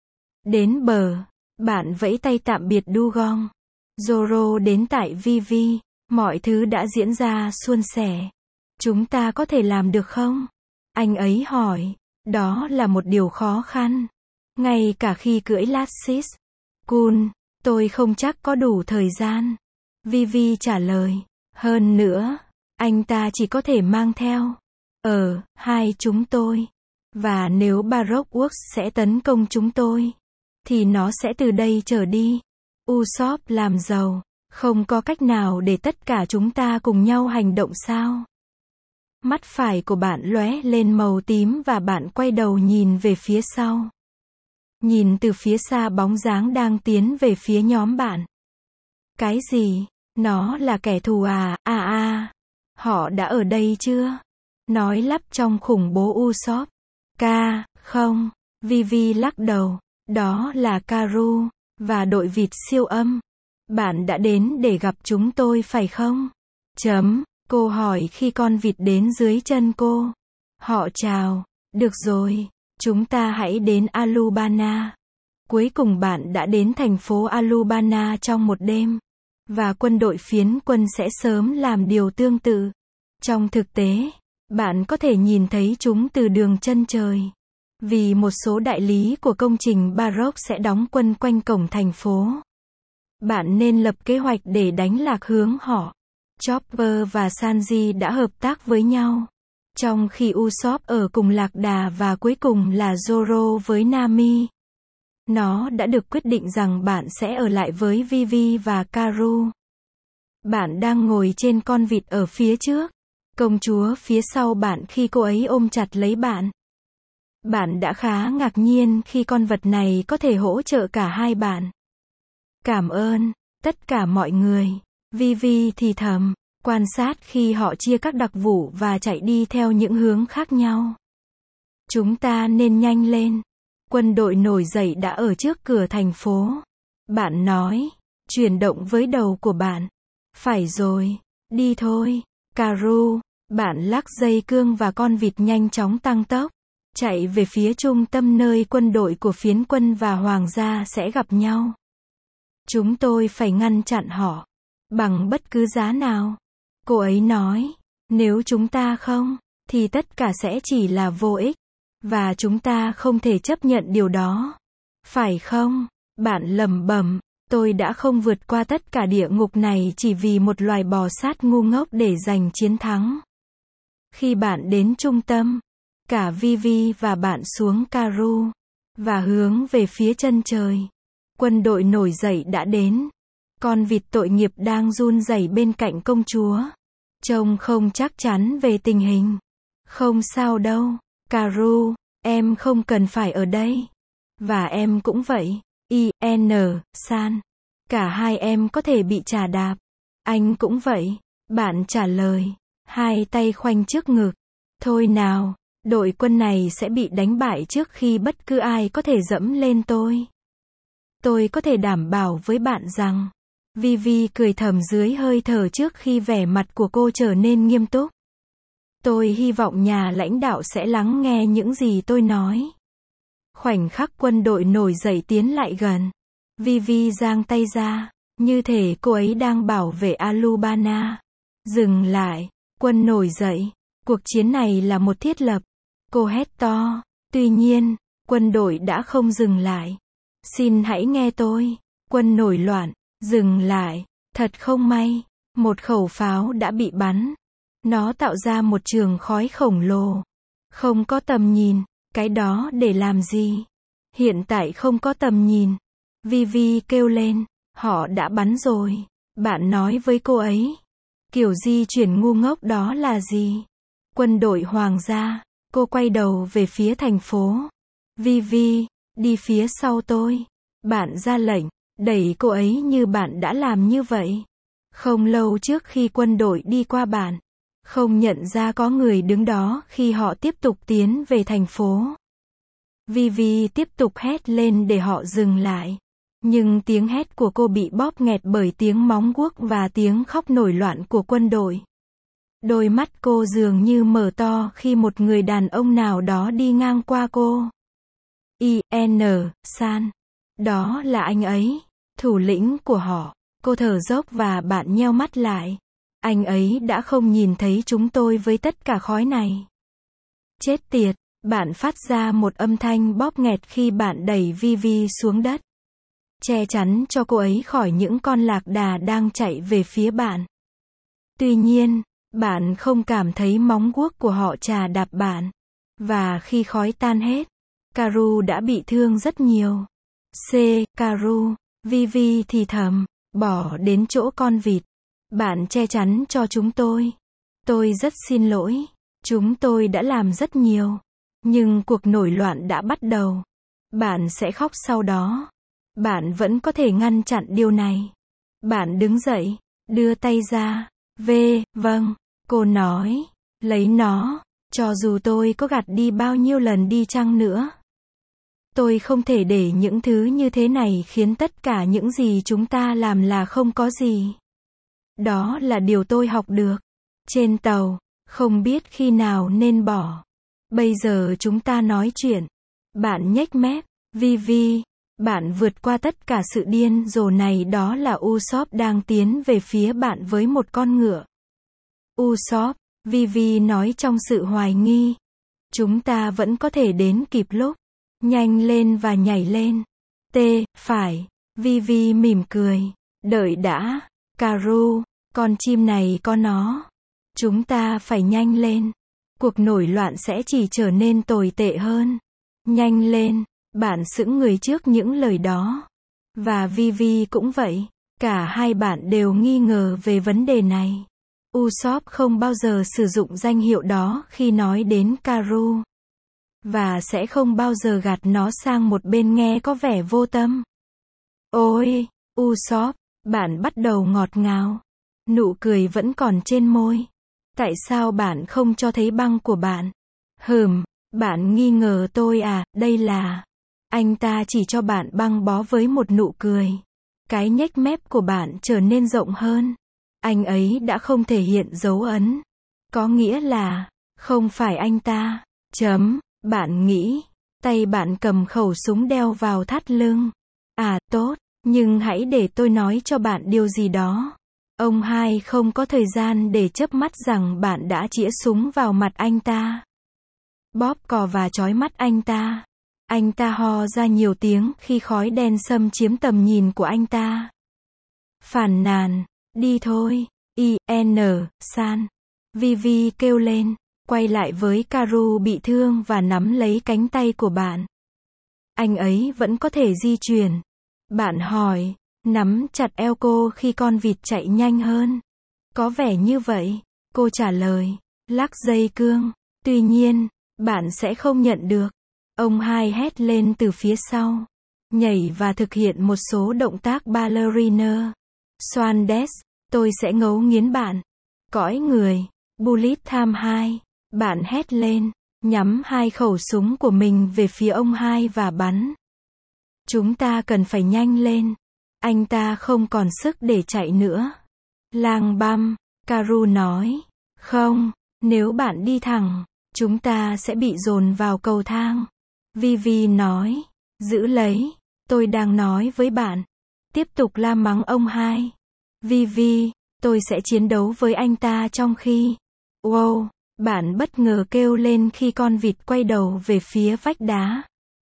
Đến bờ, bạn vẫy tay tạm biệt Dugong. Zoro đến tại Vivi. Mọi thứ đã diễn ra suôn sẻ. Chúng ta có thể làm được không? Anh ấy hỏi. Đó là một điều khó khăn. Ngay cả khi cưỡi Lassis. Kun, tôi không chắc có đủ thời gian. Vivi trả lời. Hơn nữa, anh ta chỉ có thể mang theo. Ờ, hai chúng tôi. Và nếu Baroque Works sẽ tấn công chúng tôi, thì nó sẽ từ đây trở đi. Usopp làm giàu. Không có cách nào để tất cả chúng ta cùng nhau hành động sao? Mắt phải của bạn lóe lên màu tím và bạn quay đầu nhìn về phía sau. Nhìn từ phía xa bóng dáng đang tiến về phía nhóm bạn. Cái gì? Nó là kẻ thù à? À à. Họ đã ở đây chưa? Nói lắp trong khủng bố Usopp. Ca, không. Vivi lắc đầu. Đó là Karu. Và đội vịt siêu âm. Bạn đã đến để gặp chúng tôi phải không? Chấm. Cô hỏi khi con vịt đến dưới chân cô. Họ chào. Được rồi. Chúng ta hãy đến Alubana. Cuối cùng bạn đã đến thành phố Alubana trong một đêm. Và quân đội phiến quân sẽ sớm làm điều tương tự. Trong thực tế, bạn có thể nhìn thấy chúng từ đường chân trời. Vì một số đại lý của công trình Baroque sẽ đóng quân quanh cổng thành phố. Bạn nên lập kế hoạch để đánh lạc hướng họ. Chopper và Sanji đã hợp tác với nhau. Trong khi Usopp ở cùng Lạc Đà và cuối cùng là Zoro với Nami. Nó đã được quyết định rằng bạn sẽ ở lại với Vivi và Karu. Bạn đang ngồi trên con vịt ở phía trước. Công chúa phía sau bạn khi cô ấy ôm chặt lấy bạn. Bạn đã khá ngạc nhiên khi con vật này có thể hỗ trợ cả hai bạn. Cảm ơn, tất cả mọi người. Vivi thì thầm, quan sát khi họ chia các đặc vụ và chạy đi theo những hướng khác nhau. Chúng ta nên nhanh lên. Quân đội nổi dậy đã ở trước cửa thành phố. Bạn nói, chuyển động với đầu của bạn. Phải rồi, đi thôi. Karu, Bạn lắc dây cương và con vịt nhanh chóng tăng tốc, chạy về phía trung tâm nơi quân đội của phiến quân và hoàng gia sẽ gặp nhau. Chúng tôi phải ngăn chặn họ, bằng bất cứ giá nào. Cô ấy nói, nếu chúng ta không, thì tất cả sẽ chỉ là vô ích. Và chúng ta không thể chấp nhận điều đó. Phải không? Bạn lẩm bẩm, tôi đã không vượt qua tất cả địa ngục này chỉ vì một loài bò sát ngu ngốc để giành chiến thắng. Khi bạn đến trung tâm, cả Vivi và bạn xuống Karoo, và hướng về phía chân trời. Quân đội nổi dậy đã đến. Con vịt tội nghiệp đang run rẩy bên cạnh công chúa. Trông không chắc chắn về tình hình. Không sao đâu, Karoo, em không cần phải ở đây. Và em cũng vậy, In, San. Cả hai em có thể bị chà đạp. Anh cũng vậy, bạn trả lời. Hai tay khoanh trước ngực. Thôi nào, đội quân này sẽ bị đánh bại trước khi bất cứ ai có thể dẫm lên tôi. Tôi có thể đảm bảo với bạn rằng, Vivi cười thầm dưới hơi thở trước khi vẻ mặt của cô trở nên nghiêm túc. Tôi hy vọng nhà lãnh đạo sẽ lắng nghe những gì tôi nói. Khoảnh khắc quân đội nổi dậy tiến lại gần. Vivi giang tay ra, như thể cô ấy đang bảo vệ Alubana. Dừng lại, quân nổi dậy. Cuộc chiến này là một thiết lập. Cô hét to. Tuy nhiên, quân đội đã không dừng lại. Xin hãy nghe tôi. Quân nổi loạn. Dừng lại. Thật không may. Một khẩu pháo đã bị bắn. Nó tạo ra một trường khói khổng lồ. Không có tầm nhìn. Cái đó để làm gì? Hiện tại không có tầm nhìn. Vivi kêu lên. Họ đã bắn rồi. Bạn nói với cô ấy. Kiểu di chuyển ngu ngốc đó là gì? Quân đội hoàng gia. Cô quay đầu về phía thành phố. Vivi, đi phía sau tôi. Bạn ra lệnh, đẩy cô ấy như bạn đã làm như vậy. Không lâu trước khi quân đội đi qua bạn, không nhận ra có người đứng đó khi họ tiếp tục tiến về thành phố. Vivi tiếp tục hét lên để họ dừng lại. Nhưng tiếng hét của cô bị bóp nghẹt bởi tiếng móng guốc và tiếng khóc nổi loạn của quân đội. Đôi mắt cô dường như mở to khi một người đàn ông nào đó đi ngang qua cô. In, San. Đó là anh ấy, thủ lĩnh của họ. Cô thở dốc và bạn nheo mắt lại. Anh ấy đã không nhìn thấy chúng tôi với tất cả khói này. Chết tiệt, bạn phát ra một âm thanh bóp nghẹt khi bạn đẩy Vivi xuống đất. Che chắn cho cô ấy khỏi những con lạc đà đang chạy về phía bạn. Tuy nhiên, bạn không cảm thấy móng guốc của họ chà đạp bạn. Và khi khói tan hết, Karoo đã bị thương rất nhiều. C. Karoo, Vivi thì thầm, bỏ đến chỗ con vịt. Bạn che chắn cho chúng tôi. Tôi rất xin lỗi. Chúng tôi đã làm rất nhiều. Nhưng cuộc nổi loạn đã bắt đầu. Bạn sẽ khóc sau đó. Bạn vẫn có thể ngăn chặn điều này. Bạn đứng dậy, đưa tay ra. V, vâng, cô nói. Lấy nó, cho dù tôi có gạt đi bao nhiêu lần đi chăng nữa. Tôi không thể để những thứ như thế này khiến tất cả những gì chúng ta làm là không có gì. Đó là điều tôi học được. Trên tàu, không biết khi nào nên bỏ. Bây giờ chúng ta nói chuyện. Bạn nhếch mép. Vivi, bạn vượt qua tất cả sự điên rồ này, đó là Usopp đang tiến về phía bạn với một con ngựa. Usopp, Vivi nói trong sự hoài nghi. Chúng ta vẫn có thể đến kịp lúc. Nhanh lên và nhảy lên. T, phải. Vivi mỉm cười. Đợi đã. Karoo, con chim này có nó. Chúng ta phải nhanh lên. Cuộc nổi loạn sẽ chỉ trở nên tồi tệ hơn. Nhanh lên. Bạn sững người trước những lời đó. Và Vivi cũng vậy. Cả hai bạn đều nghi ngờ về vấn đề này. Usopp không bao giờ sử dụng danh hiệu đó khi nói đến Karoo. Và sẽ không bao giờ gạt nó sang một bên nghe có vẻ vô tâm. Ôi, Usopp, bạn bắt đầu ngọt ngào. Nụ cười vẫn còn trên môi. Tại sao bạn không cho thấy băng của bạn? Hừm, bạn nghi ngờ tôi à, đây là... Anh ta chỉ cho bạn băng bó với một nụ cười. Cái nhếch mép của bạn trở nên rộng hơn. Anh ấy đã không thể hiện dấu ấn. Có nghĩa là, không phải anh ta. Chấm, bạn nghĩ, tay bạn cầm khẩu súng đeo vào thắt lưng. À, tốt, nhưng hãy để tôi nói cho bạn điều gì đó. Ông hai không có thời gian để chớp mắt rằng bạn đã chĩa súng vào mặt anh ta, bóp cò và trói mắt anh ta. Anh ta ho ra nhiều tiếng khi khói đen xâm chiếm tầm nhìn của anh ta. Phàn nàn, đi thôi, I N San. Vivi kêu lên, quay lại với Karu bị thương và nắm lấy cánh tay của bạn. Anh ấy vẫn có thể di chuyển. Bạn hỏi, nắm chặt eo cô khi con vịt chạy nhanh hơn. Có vẻ như vậy, cô trả lời, lắc dây cương. Tuy nhiên, bạn sẽ không nhận được. Ông hai hét lên từ phía sau, nhảy và thực hiện một số động tác ballerina. Swandes, tôi sẽ ngấu nghiến bạn. Cõi người, Bullet Time hai. Bạn hét lên, nhắm hai khẩu súng của mình về phía ông hai và bắn. Chúng ta cần phải nhanh lên. Anh ta không còn sức để chạy nữa. Lang băm, Karu nói. Không, nếu bạn đi thẳng, chúng ta sẽ bị dồn vào cầu thang. Vivi nói. Giữ lấy, tôi đang nói với bạn. Tiếp tục la mắng ông hai. Vivi, tôi sẽ chiến đấu với anh ta trong khi... Wow, bạn bất ngờ kêu lên khi con vịt quay đầu về phía vách đá.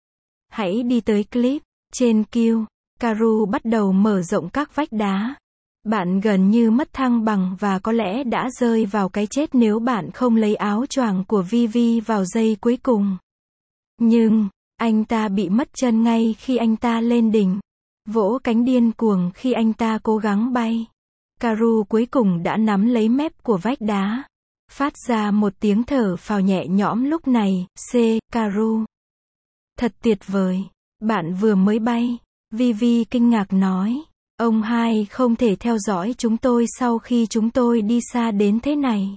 Hãy đi tới clip. Trên Q, Karu bắt đầu mở rộng các vách đá. Bạn gần như mất thăng bằng và có lẽ đã rơi vào cái chết nếu bạn không lấy áo choàng của Vivi vào giây cuối cùng. Nhưng, anh ta bị mất chân ngay khi anh ta lên đỉnh. Vỗ cánh điên cuồng khi anh ta cố gắng bay. Karu cuối cùng đã nắm lấy mép của vách đá. Phát ra một tiếng thở phào nhẹ nhõm lúc này. C. Karu. Thật tuyệt vời. Bạn vừa mới bay. Vivi kinh ngạc nói. Ông hai không thể theo dõi chúng tôi sau khi chúng tôi đi xa đến thế này.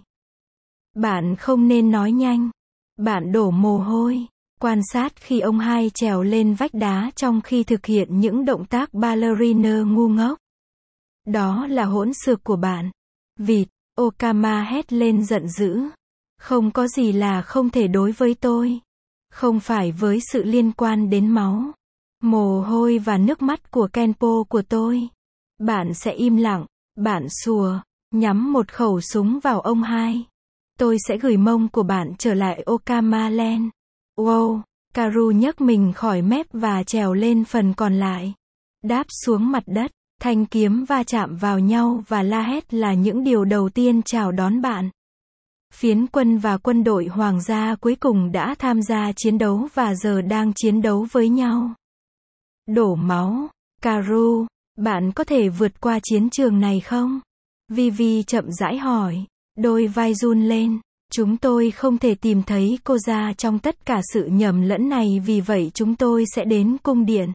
Bạn không nên nói nhanh. Bạn đổ mồ hôi. Quan sát khi ông hai trèo lên vách đá trong khi thực hiện những động tác ballerina ngu ngốc. Đó là hỗn xược của bạn. Vịt, Okama hét lên giận dữ. Không có gì là không thể đối với tôi. Không phải với sự liên quan đến máu, mồ hôi và nước mắt của Kenpo của tôi. Bạn sẽ im lặng. Bạn sủa, nhắm một khẩu súng vào ông hai. Tôi sẽ gửi mông của bạn trở lại Okama Land. Wow, Karu nhấc mình khỏi mép và trèo lên phần còn lại. Đáp xuống mặt đất, thanh kiếm va chạm vào nhau và la hét là những điều đầu tiên chào đón bạn. Phiến quân và quân đội hoàng gia cuối cùng đã tham gia chiến đấu và giờ đang chiến đấu với nhau. Đổ máu. Karu, bạn có thể vượt qua chiến trường này không? Vivi chậm rãi hỏi. Đôi vai run lên. Chúng tôi không thể tìm thấy cô ra trong tất cả sự nhầm lẫn này, vì vậy chúng tôi sẽ đến cung điện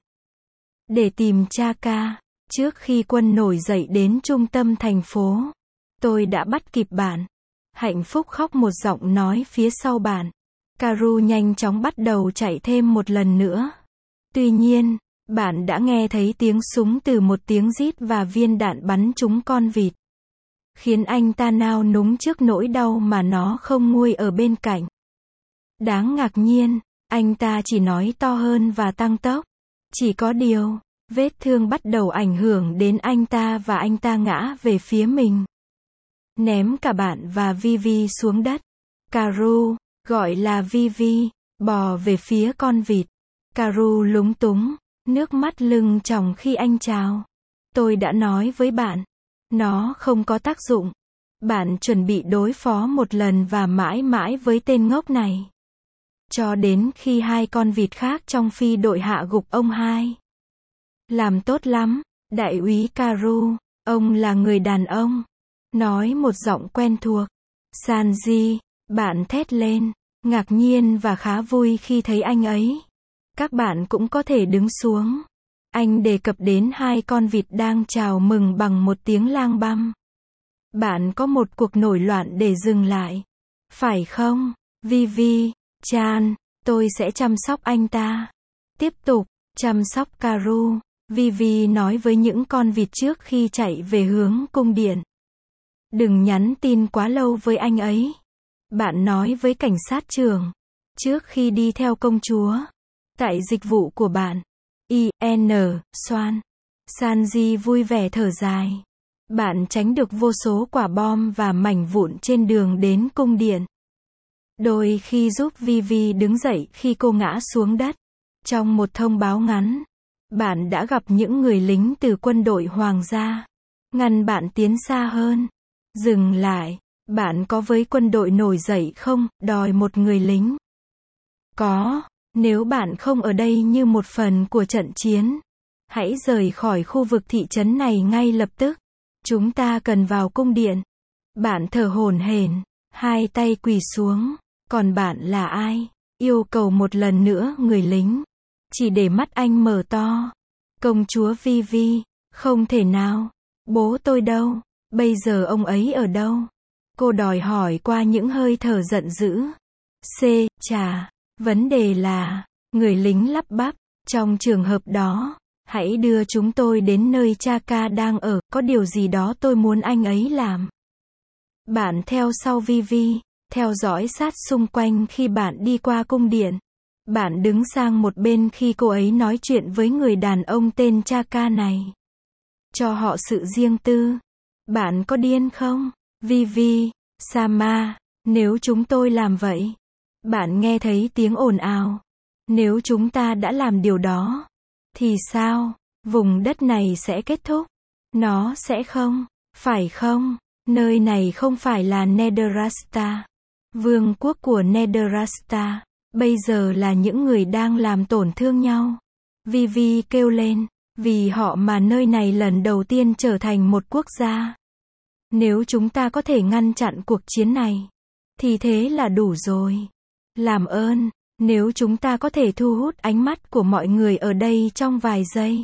để tìm Chaka. Trước khi quân nổi dậy đến trung tâm thành phố, tôi đã bắt kịp bạn. Hạnh phúc khóc một giọng nói phía sau bạn. Karu nhanh chóng bắt đầu chạy thêm một lần nữa. Tuy nhiên, bạn đã nghe thấy tiếng súng từ một tiếng rít và viên đạn bắn trúng con vịt, khiến anh ta nao núng trước nỗi đau mà nó không nguôi ở bên cạnh. Đáng ngạc nhiên, anh ta chỉ nói to hơn và tăng tốc. Chỉ có điều, vết thương bắt đầu ảnh hưởng đến anh ta và anh ta ngã về phía mình, ném cả bạn và Vivi xuống đất. Karu, gọi là Vivi, bò về phía con vịt. Karu lúng túng, nước mắt lưng tròng khi anh chào. Tôi đã nói với bạn, nó không có tác dụng. Bạn chuẩn bị đối phó một lần và mãi mãi với tên ngốc này. Cho đến khi hai con vịt khác trong phi đội hạ gục ông hai. Làm tốt lắm, đại úy Karu, ông là người đàn ông. Nói một giọng quen thuộc. Sanji, bạn thét lên, ngạc nhiên và khá vui khi thấy anh ấy. Các bạn cũng có thể đứng xuống. Anh đề cập đến hai con vịt đang chào mừng bằng một tiếng lang băm. Bạn có một cuộc nổi loạn để dừng lại. Phải không, Vivi, Chan, tôi sẽ chăm sóc anh ta. Tiếp tục, chăm sóc Karu, Vivi nói với những con vịt trước khi chạy về hướng cung điện. Đừng nhắn tin quá lâu với anh ấy. Bạn nói với cảnh sát trưởng. Trước khi đi theo công chúa. Tại dịch vụ của bạn. i en Soan. Sanji vui vẻ thở dài. Bạn tránh được vô số quả bom và mảnh vụn trên đường đến cung điện. Đôi khi giúp Vivi đứng dậy khi cô ngã xuống đất. Trong một thông báo ngắn, bạn đã gặp những người lính từ quân đội hoàng gia. Ngăn bạn tiến xa hơn. Dừng lại. Bạn có với quân đội nổi dậy không, đòi một người lính? Có. Nếu bạn không ở đây như một phần của trận chiến, hãy rời khỏi khu vực thị trấn này ngay lập tức. Chúng ta cần vào cung điện. Bạn thở hổn hển, hai tay quỳ xuống. Còn bạn là ai? Yêu cầu một lần nữa người lính. Chỉ để mắt anh mở to. Công chúa Vivi, không thể nào. Bố tôi đâu? Bây giờ ông ấy ở đâu? Cô đòi hỏi qua những hơi thở giận dữ. C. Chà. Vấn đề là, người lính lắp bắp, trong trường hợp đó, hãy đưa chúng tôi đến nơi Chaka đang ở, có điều gì đó tôi muốn anh ấy làm. Bạn theo sau Vivi, theo dõi sát xung quanh khi bạn đi qua cung điện. Bạn đứng sang một bên khi cô ấy nói chuyện với người đàn ông tên Chaka này. Cho họ sự riêng tư. Bạn có điên không? Vivi, Sama, nếu chúng tôi làm vậy. Bạn nghe thấy tiếng ồn ào. Nếu chúng ta đã làm điều đó, thì sao? Vùng đất này sẽ kết thúc. Nó sẽ không, phải không? Nơi này không phải là Nederrasta. Vương quốc của Nederrasta. Bây giờ là những người đang làm tổn thương nhau. Vivi kêu lên. Vì họ mà nơi này lần đầu tiên trở thành một quốc gia. Nếu chúng ta có thể ngăn chặn cuộc chiến này, thì thế là đủ rồi. Làm ơn, nếu chúng ta có thể thu hút ánh mắt của mọi người ở đây trong vài giây,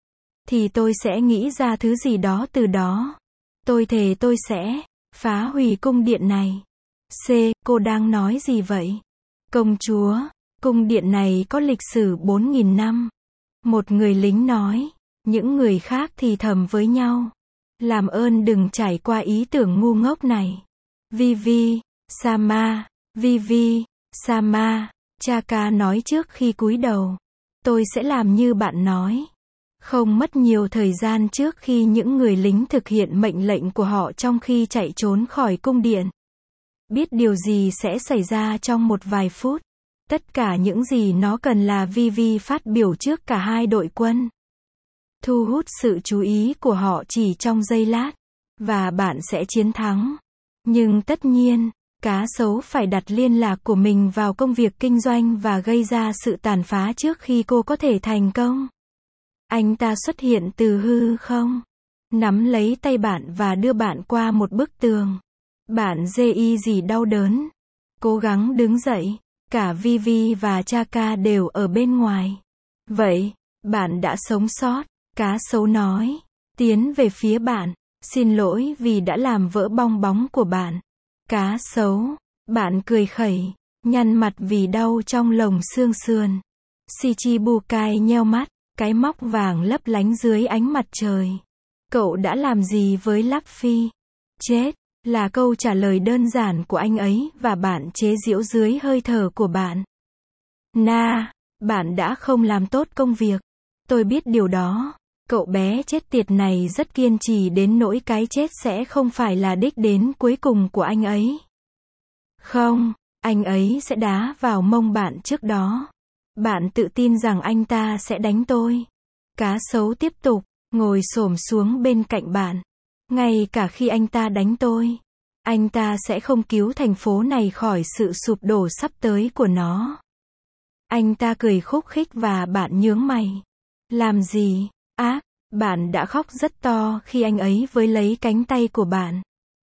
thì tôi sẽ nghĩ ra thứ gì đó từ đó. Tôi thề tôi sẽ phá hủy cung điện này. C. Cô đang nói gì vậy? Công chúa, cung điện này có lịch sử bốn nghìn năm. Một người lính nói. Những người khác thì thầm với nhau. Làm ơn đừng trải qua ý tưởng ngu ngốc này. Vivi, Sama, Vivi, Sama, Chaka nói trước khi cúi đầu. Tôi sẽ làm như bạn nói. Không mất nhiều thời gian trước khi những người lính thực hiện mệnh lệnh của họ trong khi chạy trốn khỏi cung điện. Biết điều gì sẽ xảy ra trong một vài phút. Tất cả những gì nó cần là Vivi phát biểu trước cả hai đội quân. Thu hút sự chú ý của họ chỉ trong giây lát. Và bạn sẽ chiến thắng. Nhưng tất nhiên, cá sấu phải đặt liên lạc của mình vào công việc kinh doanh và gây ra sự tàn phá trước khi cô có thể thành công. Anh ta xuất hiện từ hư không, nắm lấy tay bạn và đưa bạn qua một bức tường. Bạn dê y gì đau đớn. Cố gắng đứng dậy. Cả Vivi và Chaka đều ở bên ngoài. Vậy, bạn đã sống sót. Cá sấu nói. Tiến về phía bạn. Xin lỗi vì đã làm vỡ bong bóng của bạn. Cá sấu. Bạn cười khẩy. Nhăn mặt vì đau trong lồng xương sườn. Shichibukai nheo mắt. Cái móc vàng lấp lánh dưới ánh mặt trời. Cậu đã làm gì với Luffy? Chết. Là câu trả lời đơn giản của anh ấy và bạn chế giễu dưới hơi thở của bạn. Na, bạn đã không làm tốt công việc. Tôi biết điều đó. Cậu bé chết tiệt này rất kiên trì đến nỗi cái chết sẽ không phải là đích đến cuối cùng của anh ấy. Không, anh ấy sẽ đá vào mông bạn trước đó. Bạn tự tin rằng anh ta sẽ đánh tôi. Cá sấu tiếp tục, ngồi xổm xuống bên cạnh bạn. Ngay cả khi anh ta đánh tôi, anh ta sẽ không cứu thành phố này khỏi sự sụp đổ sắp tới của nó. Anh ta cười khúc khích và bạn nhướng mày. Làm gì? Ác, bạn đã khóc rất to khi anh ấy với lấy cánh tay của bạn.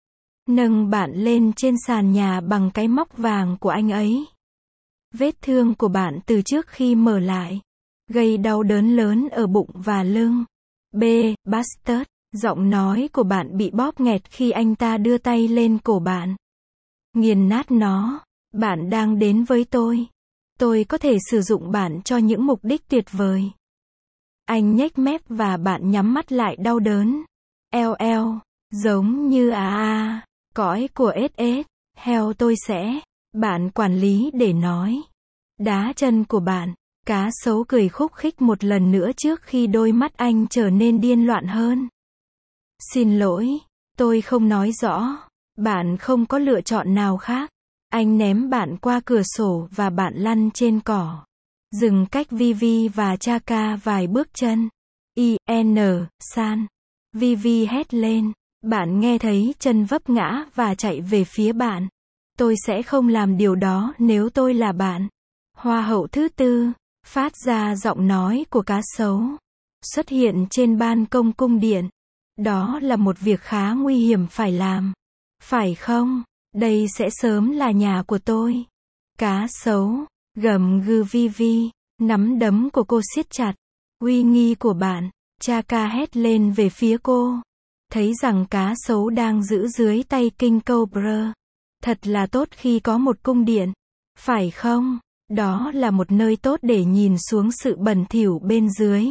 Nâng bạn lên trên sàn nhà bằng cái móc vàng của anh ấy. Vết thương của bạn từ trước khi mở lại, gây đau đớn lớn ở bụng và lưng. B. Bastard. Giọng nói của bạn bị bóp nghẹt khi anh ta đưa tay lên cổ bạn. Nghiền nát nó. Bạn đang đến với tôi. Tôi có thể sử dụng bạn cho những mục đích tuyệt vời. Anh nhếch mép và bạn nhắm mắt lại đau đớn. Eo eo. Giống như à à. Cõi của ét ét. Heo tôi sẽ, bạn quản lý để nói. Đá chân của bạn. Cá sấu cười khúc khích một lần nữa trước khi đôi mắt anh trở nên điên loạn hơn. Xin lỗi, tôi không nói rõ. Bạn không có lựa chọn nào khác. Anh ném bạn qua cửa sổ và bạn lăn trên cỏ. Dừng cách Vivi và Chaka vài bước chân. I N, San. Vivi hét lên. Bạn nghe thấy chân vấp ngã và chạy về phía bạn. Tôi sẽ không làm điều đó nếu tôi là bạn. Hoa hậu thứ tư, phát ra giọng nói của cá sấu. Xuất hiện trên ban công cung điện. Đó là một việc khá nguy hiểm phải làm. Phải không? Đây sẽ sớm là nhà của tôi. Cá sấu, gầm gừ Vivi, nắm đấm của cô siết chặt. Uy nghi của bạn, Chaka hét lên về phía cô. Thấy rằng cá sấu đang giữ dưới tay King Cobra. Thật là tốt khi có một cung điện. Phải không? Đó là một nơi tốt để nhìn xuống sự bẩn thỉu bên dưới.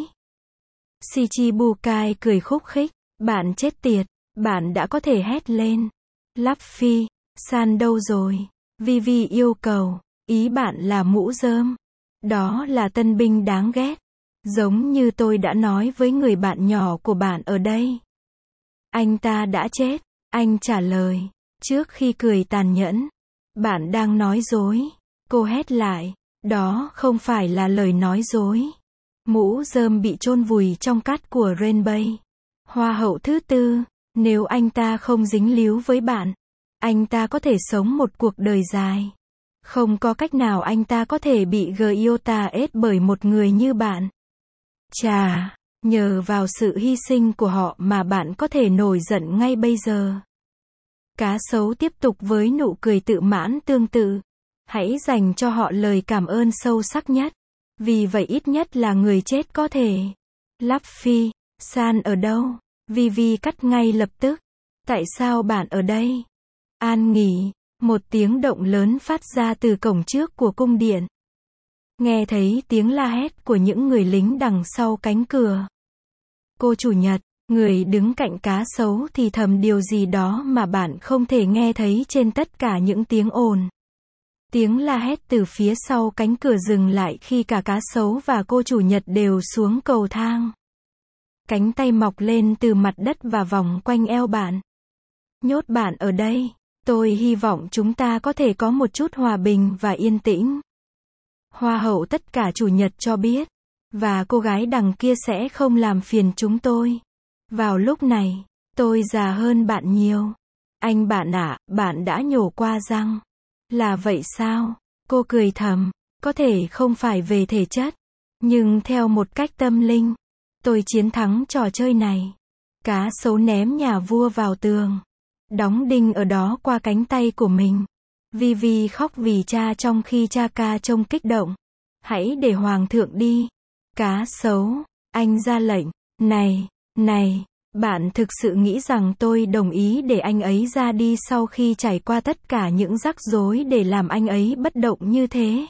Shichibukai cười khúc khích. Bạn chết tiệt. Bạn đã có thể hét lên. Luffy, San đâu rồi? Vivi yêu cầu. Ý bạn là mũ rơm. Đó là tân binh đáng ghét. Giống như tôi đã nói với người bạn nhỏ của bạn ở đây. Anh ta đã chết. Anh trả lời. Trước khi cười tàn nhẫn. Bạn đang nói dối. Cô hét lại. Đó không phải là lời nói dối. Mũ rơm bị chôn vùi trong cát của Renbei. Hoa hậu thứ tư. Nếu anh ta không dính líu với bạn, anh ta có thể sống một cuộc đời dài. Không có cách nào anh ta có thể bị Gyota ết bởi một người như bạn. Chà, nhờ vào sự hy sinh của họ mà bạn có thể nổi giận ngay bây giờ. Cá sấu tiếp tục với nụ cười tự mãn tương tự. Hãy dành cho họ lời cảm ơn sâu sắc nhất. Vì vậy ít nhất là người chết có thể. Luffy, San ở đâu? Vivi cắt ngay lập tức. Tại sao bạn ở đây? An nghỉ. Một tiếng động lớn phát ra từ cổng trước của cung điện. Nghe thấy tiếng la hét của những người lính đằng sau cánh cửa. Cô chủ nhật, người đứng cạnh cá sấu thì thầm điều gì đó mà bạn không thể nghe thấy trên tất cả những tiếng ồn. Tiếng la hét từ phía sau cánh cửa dừng lại khi cả cá sấu và cô chủ nhật đều xuống cầu thang. Cánh tay mọc lên từ mặt đất và vòng quanh eo bạn. Nhốt bạn ở đây. Tôi hy vọng chúng ta có thể có một chút hòa bình và yên tĩnh. Hoa hậu tất cả chủ nhật cho biết. Và cô gái đằng kia sẽ không làm phiền chúng tôi. Vào lúc này, tôi già hơn bạn nhiều. Anh bạn ạ, bạn đã nhổ qua răng. Là vậy sao? Cô cười thầm. Có thể không phải về thể chất. Nhưng theo một cách tâm linh. Tôi chiến thắng trò chơi này. Cá sấu ném nhà vua vào tường. Đóng đinh ở đó qua cánh tay của mình. Vivi khóc vì cha trong khi Chaka trông kích động. Hãy để hoàng thượng đi. Cá sấu. Anh ra lệnh. Này, này, bạn thực sự nghĩ rằng tôi đồng ý để anh ấy ra đi sau khi trải qua tất cả những rắc rối để làm anh ấy bất động như thế?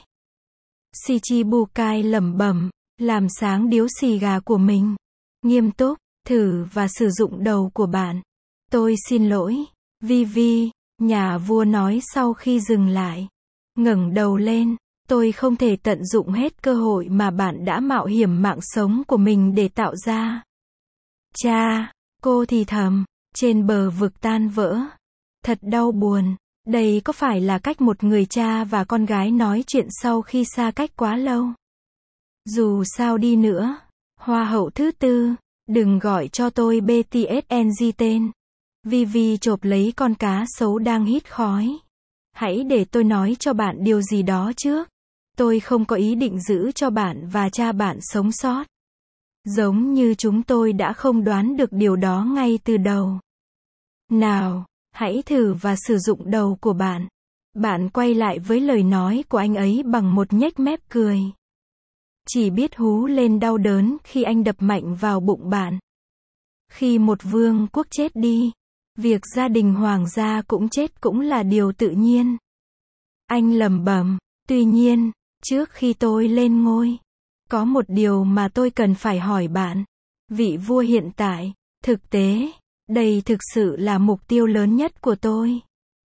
Shichibukai lẩm bẩm, làm sáng điếu xì gà của mình. Nghiêm túc, thử và sử dụng đầu của bạn. Tôi xin lỗi, Vivi, nhà vua nói sau khi dừng lại. Ngẩng đầu lên, tôi không thể tận dụng hết cơ hội mà bạn đã mạo hiểm mạng sống của mình để tạo ra. Cha, cô thì thầm, trên bờ vực tan vỡ. Thật đau buồn, đây có phải là cách một người cha và con gái nói chuyện sau khi xa cách quá lâu? Dù sao đi nữa, hoa hậu thứ tư, đừng gọi cho tôi bê tê ét en giê tên. Vivi chộp lấy con cá sấu đang hít khói. Hãy để tôi nói cho bạn điều gì đó trước. Tôi không có ý định giữ cho bạn và cha bạn sống sót. Giống như chúng tôi đã không đoán được điều đó ngay từ đầu. Nào, hãy thử và sử dụng đầu của bạn. Bạn quay lại với lời nói của anh ấy bằng một nhếch mép cười. Chỉ biết hú lên đau đớn khi anh đập mạnh vào bụng bạn. Khi một vương quốc chết đi, việc gia đình hoàng gia cũng chết cũng là điều tự nhiên. Anh lẩm bẩm, tuy nhiên, trước khi tôi lên ngôi, có một điều mà tôi cần phải hỏi bạn. Vị vua hiện tại, thực tế, đây thực sự là mục tiêu lớn nhất của tôi.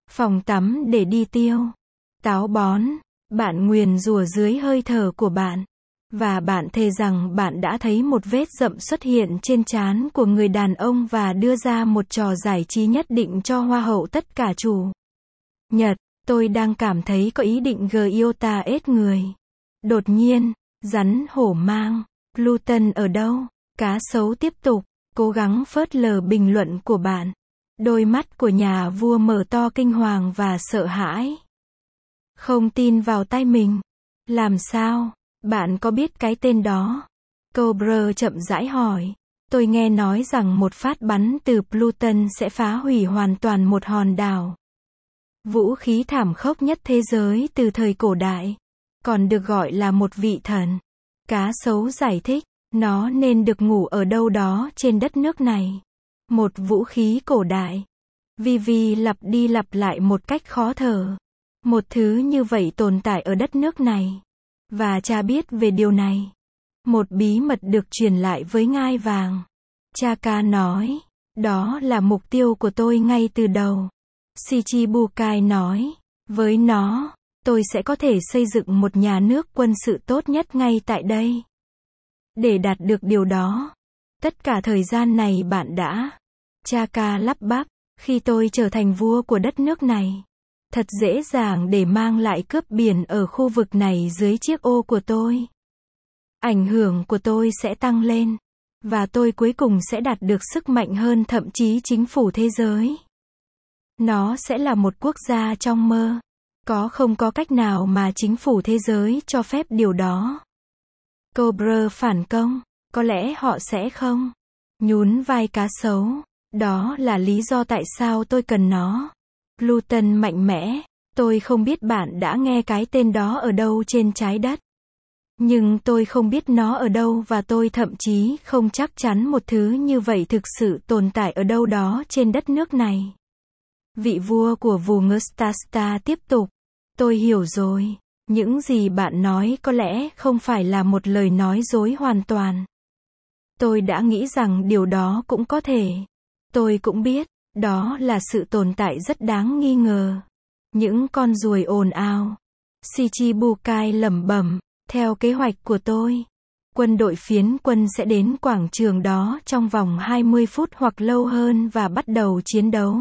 phòng tắm để đi tiêu, táo bón, bạn nguyền rủa dưới hơi thở của bạn. Và bạn thề rằng bạn đã thấy một vết rậm xuất hiện trên trán của người đàn ông và đưa ra một trò giải trí nhất định cho hoa hậu tất cả chủ nhật. Tôi đang cảm thấy có ý định giota ết người. Đột nhiên, rắn hổ mang, Pluton ở đâu? Cá sấu tiếp tục, cố gắng phớt lờ bình luận của bạn. Đôi mắt của nhà vua mở to kinh hoàng và sợ hãi. Không tin vào tai mình. Làm sao? Bạn có biết cái tên đó? Cobra chậm rãi hỏi. Tôi nghe nói rằng một phát bắn từ Pluton sẽ phá hủy hoàn toàn một hòn đảo. Vũ khí thảm khốc nhất thế giới từ thời cổ đại. Còn được gọi là một vị thần. Cá sấu giải thích, nó nên được ngủ ở đâu đó trên đất nước này. Một vũ khí cổ đại. Vivi lặp đi lặp lại một cách khó thở. Một thứ như vậy tồn tại ở đất nước này. Và cha biết về điều này. Một bí mật được truyền lại với ngai vàng. Chaka nói, đó là mục tiêu của tôi ngay từ đầu. Shichibukai nói, với nó, tôi sẽ có thể xây dựng một nhà nước quân sự tốt nhất ngay tại đây. Để đạt được điều đó, tất cả thời gian này bạn đã. Chaka lắp bắp, khi tôi trở thành vua của đất nước này. Thật dễ dàng để mang lại cướp biển ở khu vực này dưới chiếc ô của tôi. Ảnh hưởng của tôi sẽ tăng lên. Và tôi cuối cùng sẽ đạt được sức mạnh hơn thậm chí chính phủ thế giới. Nó sẽ là một quốc gia trong mơ. Có không có cách nào mà chính phủ thế giới cho phép điều đó? Cobra phản công. Có lẽ họ sẽ không. Nhún vai cá sấu. Đó là lý do tại sao tôi cần nó. Pluton mạnh mẽ. Tôi không biết bạn đã nghe cái tên đó ở đâu trên trái đất. Nhưng tôi không biết nó ở đâu và tôi thậm chí không chắc chắn một thứ như vậy thực sự tồn tại ở đâu đó trên đất nước này. Vị vua của vùng Ngustasta tiếp tục. Tôi hiểu rồi. Những gì bạn nói có lẽ không phải là một lời nói dối hoàn toàn. Tôi đã nghĩ rằng điều đó cũng có thể. Tôi cũng biết, đó là sự tồn tại rất đáng nghi ngờ. Những con ruồi ồn ào. Shichibukai lẩm bẩm, theo kế hoạch của tôi, quân đội phiến quân sẽ đến quảng trường đó trong vòng hai mươi phút hoặc lâu hơn và bắt đầu chiến đấu.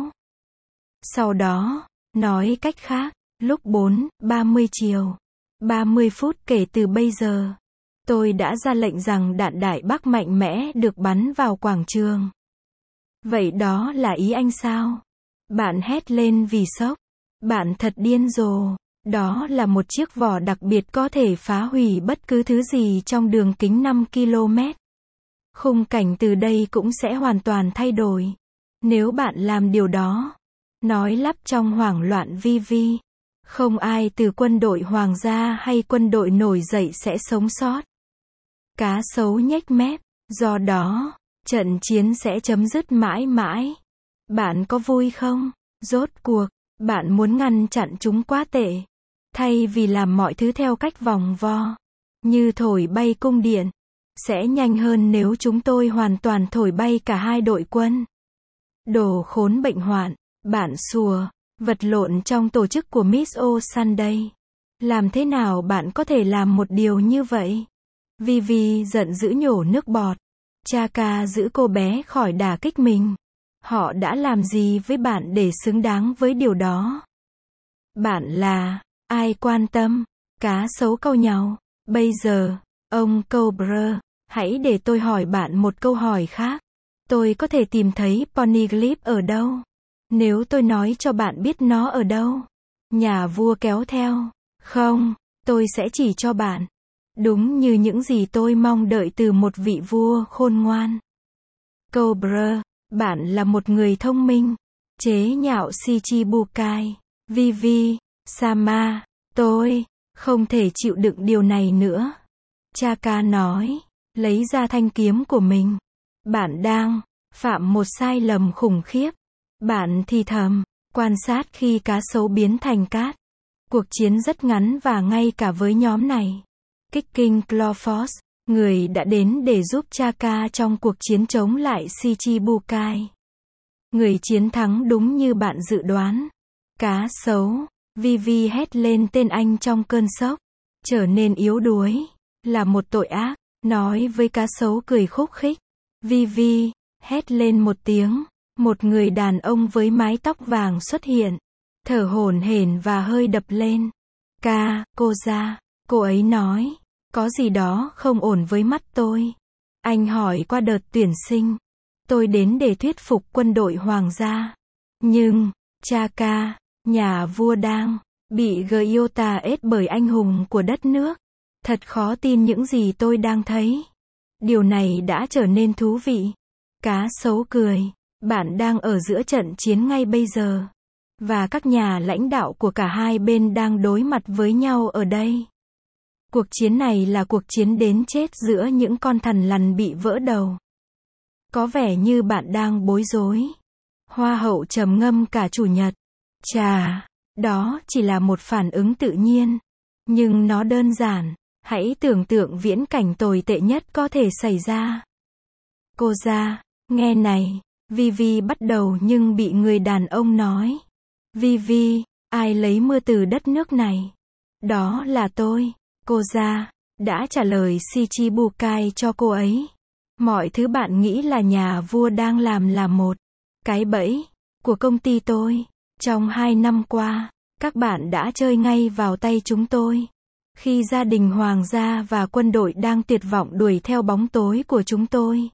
Sau đó, nói cách khác, lúc bốn ba mươi chiều, ba mươi phút kể từ bây giờ, tôi đã ra lệnh rằng đạn đại bác mạnh mẽ được bắn vào quảng trường. Vậy đó là ý anh sao? Bạn hét lên vì sốc. Bạn thật điên rồ. Đó là một chiếc vỏ đặc biệt có thể phá hủy bất cứ thứ gì trong đường kính năm ki lô mét. Khung cảnh từ đây cũng sẽ hoàn toàn thay đổi. Nếu bạn làm điều đó. Nói lắp trong hoảng loạn vi vi. Không ai từ quân đội hoàng gia hay quân đội nổi dậy sẽ sống sót. Cá sấu nhếch mép. Do đó, trận chiến sẽ chấm dứt mãi mãi. Bạn có vui không? Rốt cuộc, bạn muốn ngăn chặn chúng quá tệ. Thay vì làm mọi thứ theo cách vòng vo, như thổi bay cung điện, sẽ nhanh hơn nếu chúng tôi hoàn toàn thổi bay cả hai đội quân. Đồ khốn bệnh hoạn, bạn sùa, vật lộn trong tổ chức của Miss O Sunday. Làm thế nào bạn có thể làm một điều như vậy? Vivi giận dữ nhổ nước bọt. Chaka giữ cô bé khỏi đả kích mình. Họ đã làm gì với bạn để xứng đáng với điều đó? Bạn là, ai quan tâm? Cá sấu cau nhàu. Bây giờ, ông Cobra, hãy để tôi hỏi bạn một câu hỏi khác. Tôi có thể tìm thấy Poneglyph ở đâu? Nếu tôi nói cho bạn biết nó ở đâu? Nhà vua kéo theo. Không, tôi sẽ chỉ cho bạn. Đúng như những gì tôi mong đợi từ một vị vua khôn ngoan. Cobra, bạn là một người thông minh. Chế nhạo Shichibukai. Vivi, Sama, tôi không thể chịu đựng điều này nữa. Chaka nói, lấy ra thanh kiếm của mình. Bạn đang phạm một sai lầm khủng khiếp. Bạn thì thầm, quan sát khi cá sấu biến thành cát. Cuộc chiến rất ngắn và ngay cả với nhóm này. Kicking Clawforce, người đã đến để giúp Chaka trong cuộc chiến chống lại Shichibukai. Người chiến thắng đúng như bạn dự đoán. Cá sấu. Vivi hét lên tên anh trong cơn sốc. Trở nên yếu đuối. Là một tội ác. Nói với cá sấu cười khúc khích. Vivi. Hét lên một tiếng. Một người đàn ông với mái tóc vàng xuất hiện. Thở hổn hển và hơi đập lên. Ca, cô ra. Cô ấy nói. Có gì đó không ổn với mắt tôi. Anh hỏi qua đợt tuyển sinh. Tôi đến để thuyết phục quân đội hoàng gia. Nhưng, cha ca, nhà vua đang bị Gyota ết bởi anh hùng của đất nước. Thật khó tin những gì tôi đang thấy. Điều này đã trở nên thú vị. Cá sấu cười. Bạn đang ở giữa trận chiến ngay bây giờ. Và các nhà lãnh đạo của cả hai bên đang đối mặt với nhau ở đây. Cuộc chiến này là cuộc chiến đến chết giữa những con thằn lằn bị vỡ đầu. Có vẻ như bạn đang bối rối. Hoa hậu trầm ngâm cả chủ nhật. Chà, đó chỉ là một phản ứng tự nhiên. Nhưng nó đơn giản. Hãy tưởng tượng viễn cảnh tồi tệ nhất có thể xảy ra. Cô ra, nghe này. Vivi bắt đầu nhưng bị người đàn ông nói. Vivi, ai lấy mưa từ đất nước này? Đó là tôi. Cô ra, đã trả lời Shichibukai cho cô ấy. Mọi thứ bạn nghĩ là nhà vua đang làm là một cái bẫy của công ty tôi. Trong hai năm qua, các bạn đã chơi ngay vào tay chúng tôi. Khi gia đình hoàng gia và quân đội đang tuyệt vọng đuổi theo bóng tối của chúng tôi.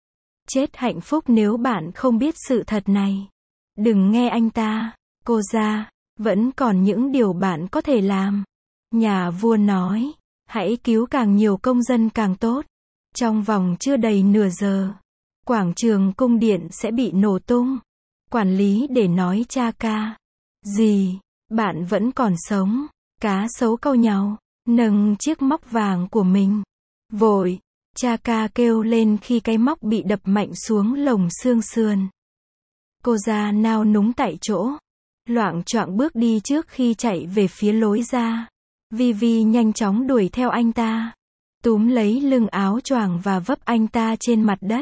Chết hạnh phúc nếu bạn không biết sự thật này. Đừng nghe anh ta. Cô ra, vẫn còn những điều bạn có thể làm. Nhà vua nói, hãy cứu càng nhiều công dân càng tốt. Trong vòng chưa đầy nửa giờ, quảng trường cung điện sẽ bị nổ tung. Quản lý để nói cha ca. Gì? Bạn vẫn còn sống. Cá sấu cau nhàu, nâng chiếc móc vàng của mình. Vội, cha ca kêu lên khi cái móc bị đập mạnh xuống lồng xương sườn. Cô ra nao núng tại chỗ. Loạng choạng bước đi trước khi chạy về phía lối ra. Vivi nhanh chóng đuổi theo anh ta. Túm lấy lưng áo choàng và vấp anh ta trên mặt đất.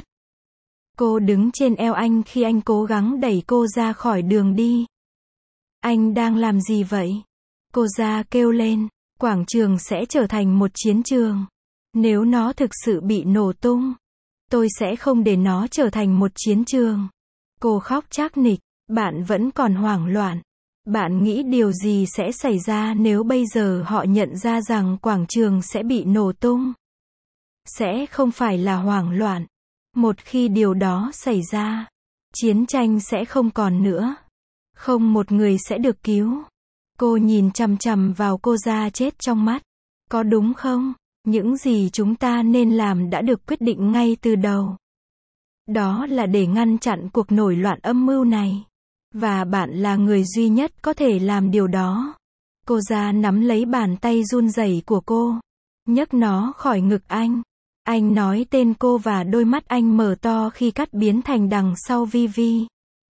Cô đứng trên eo anh khi anh cố gắng đẩy cô ra khỏi đường đi. Anh đang làm gì vậy? Cô ra kêu lên. Quảng trường sẽ trở thành một chiến trường. Nếu nó thực sự bị nổ tung, tôi sẽ không để nó trở thành một chiến trường. Cô khóc trác nịch. Bạn vẫn còn hoảng loạn. Bạn nghĩ điều gì sẽ xảy ra nếu bây giờ họ nhận ra rằng quảng trường sẽ bị nổ tung? Sẽ không phải là hoảng loạn. Một khi điều đó xảy ra, chiến tranh sẽ không còn nữa. Không một người sẽ được cứu. Cô nhìn chằm chằm vào cô ra chết trong mắt. Có đúng không? Những gì chúng ta nên làm đã được quyết định ngay từ đầu. Đó là để ngăn chặn cuộc nổi loạn âm mưu này. Và bạn là người duy nhất có thể làm điều đó. Cô ra nắm lấy bàn tay run rẩy của cô. Nhấc nó khỏi ngực anh. Anh nói tên cô và đôi mắt anh mở to khi cắt biến thành đằng sau Vivi.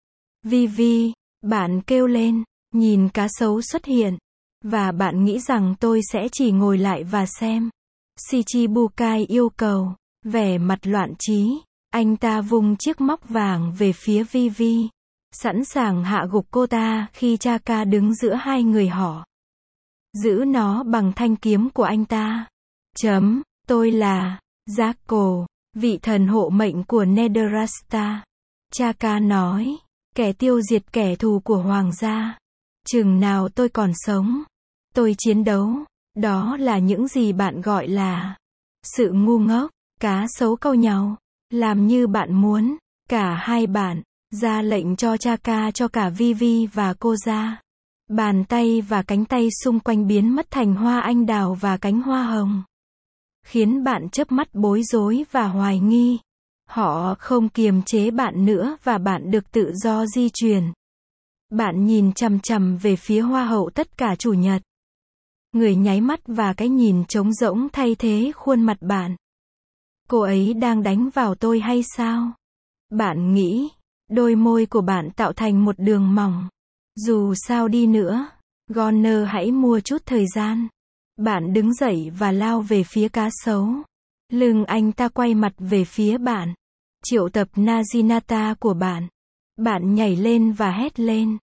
Vivi, bạn kêu lên, nhìn cá sấu xuất hiện. Và bạn nghĩ rằng tôi sẽ chỉ ngồi lại và xem. Shichibukai yêu cầu, vẻ mặt loạn trí. Anh ta vung chiếc móc vàng về phía Vivi. Sẵn sàng hạ gục cô ta khi cha ca đứng giữa hai người họ. Giữ nó bằng thanh kiếm của anh ta. Chấm, tôi là Jackal, vị thần hộ mệnh của Nederasta. Cha ca nói, kẻ tiêu diệt kẻ thù của hoàng gia. Chừng nào tôi còn sống, tôi chiến đấu. Đó là những gì bạn gọi là sự ngu ngốc. Cá sấu cau nhàu. Làm như bạn muốn. Cả hai bạn ra lệnh cho cha ca cho cả Vivi và cô ra. Bàn tay và cánh tay xung quanh biến mất thành hoa anh đào và cánh hoa hồng. Khiến bạn chớp mắt bối rối và hoài nghi. Họ không kiềm chế bạn nữa và bạn được tự do di chuyển. Bạn nhìn chằm chằm về phía hoa hậu tất cả chủ nhật. Người nháy mắt và cái nhìn trống rỗng thay thế khuôn mặt bạn. Cô ấy đang đánh vào tôi hay sao? Bạn nghĩ, đôi môi của bạn tạo thành một đường mỏng. Dù sao đi nữa, Goner hãy mua chút thời gian. Bạn đứng dậy và lao về phía cá sấu. Lưng anh ta quay mặt về phía bạn. Triệu tập Naginata của bạn. Bạn nhảy lên và hét lên.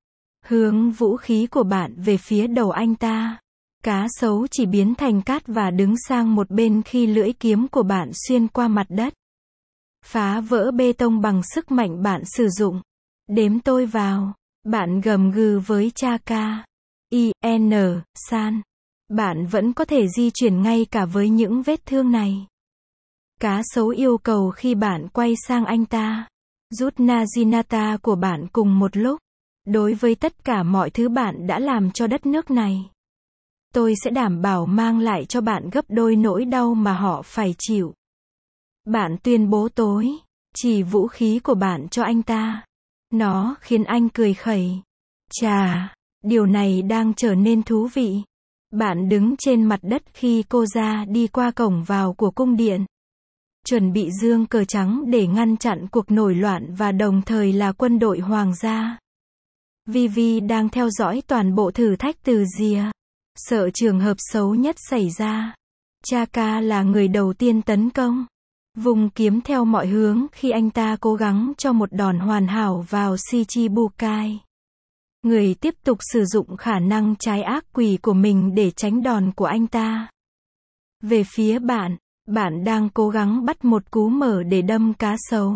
hướng vũ khí của bạn về phía đầu anh ta. Cá sấu chỉ biến thành cát và đứng sang một bên khi lưỡi kiếm của bạn xuyên qua mặt đất. Phá vỡ bê tông bằng sức mạnh bạn sử dụng. Đếm tôi vào. Bạn gầm gừ với Chaka. I N San. Bạn vẫn có thể di chuyển ngay cả với những vết thương này. Cá sấu yêu cầu khi bạn quay sang anh ta. Rút Najinata của bạn cùng một lúc. Đối với tất cả mọi thứ bạn đã làm cho đất nước này, tôi sẽ đảm bảo mang lại cho bạn gấp đôi nỗi đau mà họ phải chịu. Bạn tuyên bố tối, chỉ vũ khí của bạn cho anh ta. Nó khiến anh cười khẩy. Chà, điều này đang trở nên thú vị. Bạn đứng trên mặt đất khi cô ra đi qua cổng vào của cung điện. Chuẩn bị giương cờ trắng để ngăn chặn cuộc nổi loạn và đồng thời là quân đội hoàng gia. Vivi đang theo dõi toàn bộ thử thách từ rìa. Sợ trường hợp xấu nhất xảy ra. Chaka là người đầu tiên tấn công. Vùng kiếm theo mọi hướng khi anh ta cố gắng cho một đòn hoàn hảo vào Shichibukai. Người tiếp tục sử dụng khả năng trái ác quỷ của mình để tránh đòn của anh ta. Về phía bạn, bạn đang cố gắng bắt một cú mở để đâm cá sấu.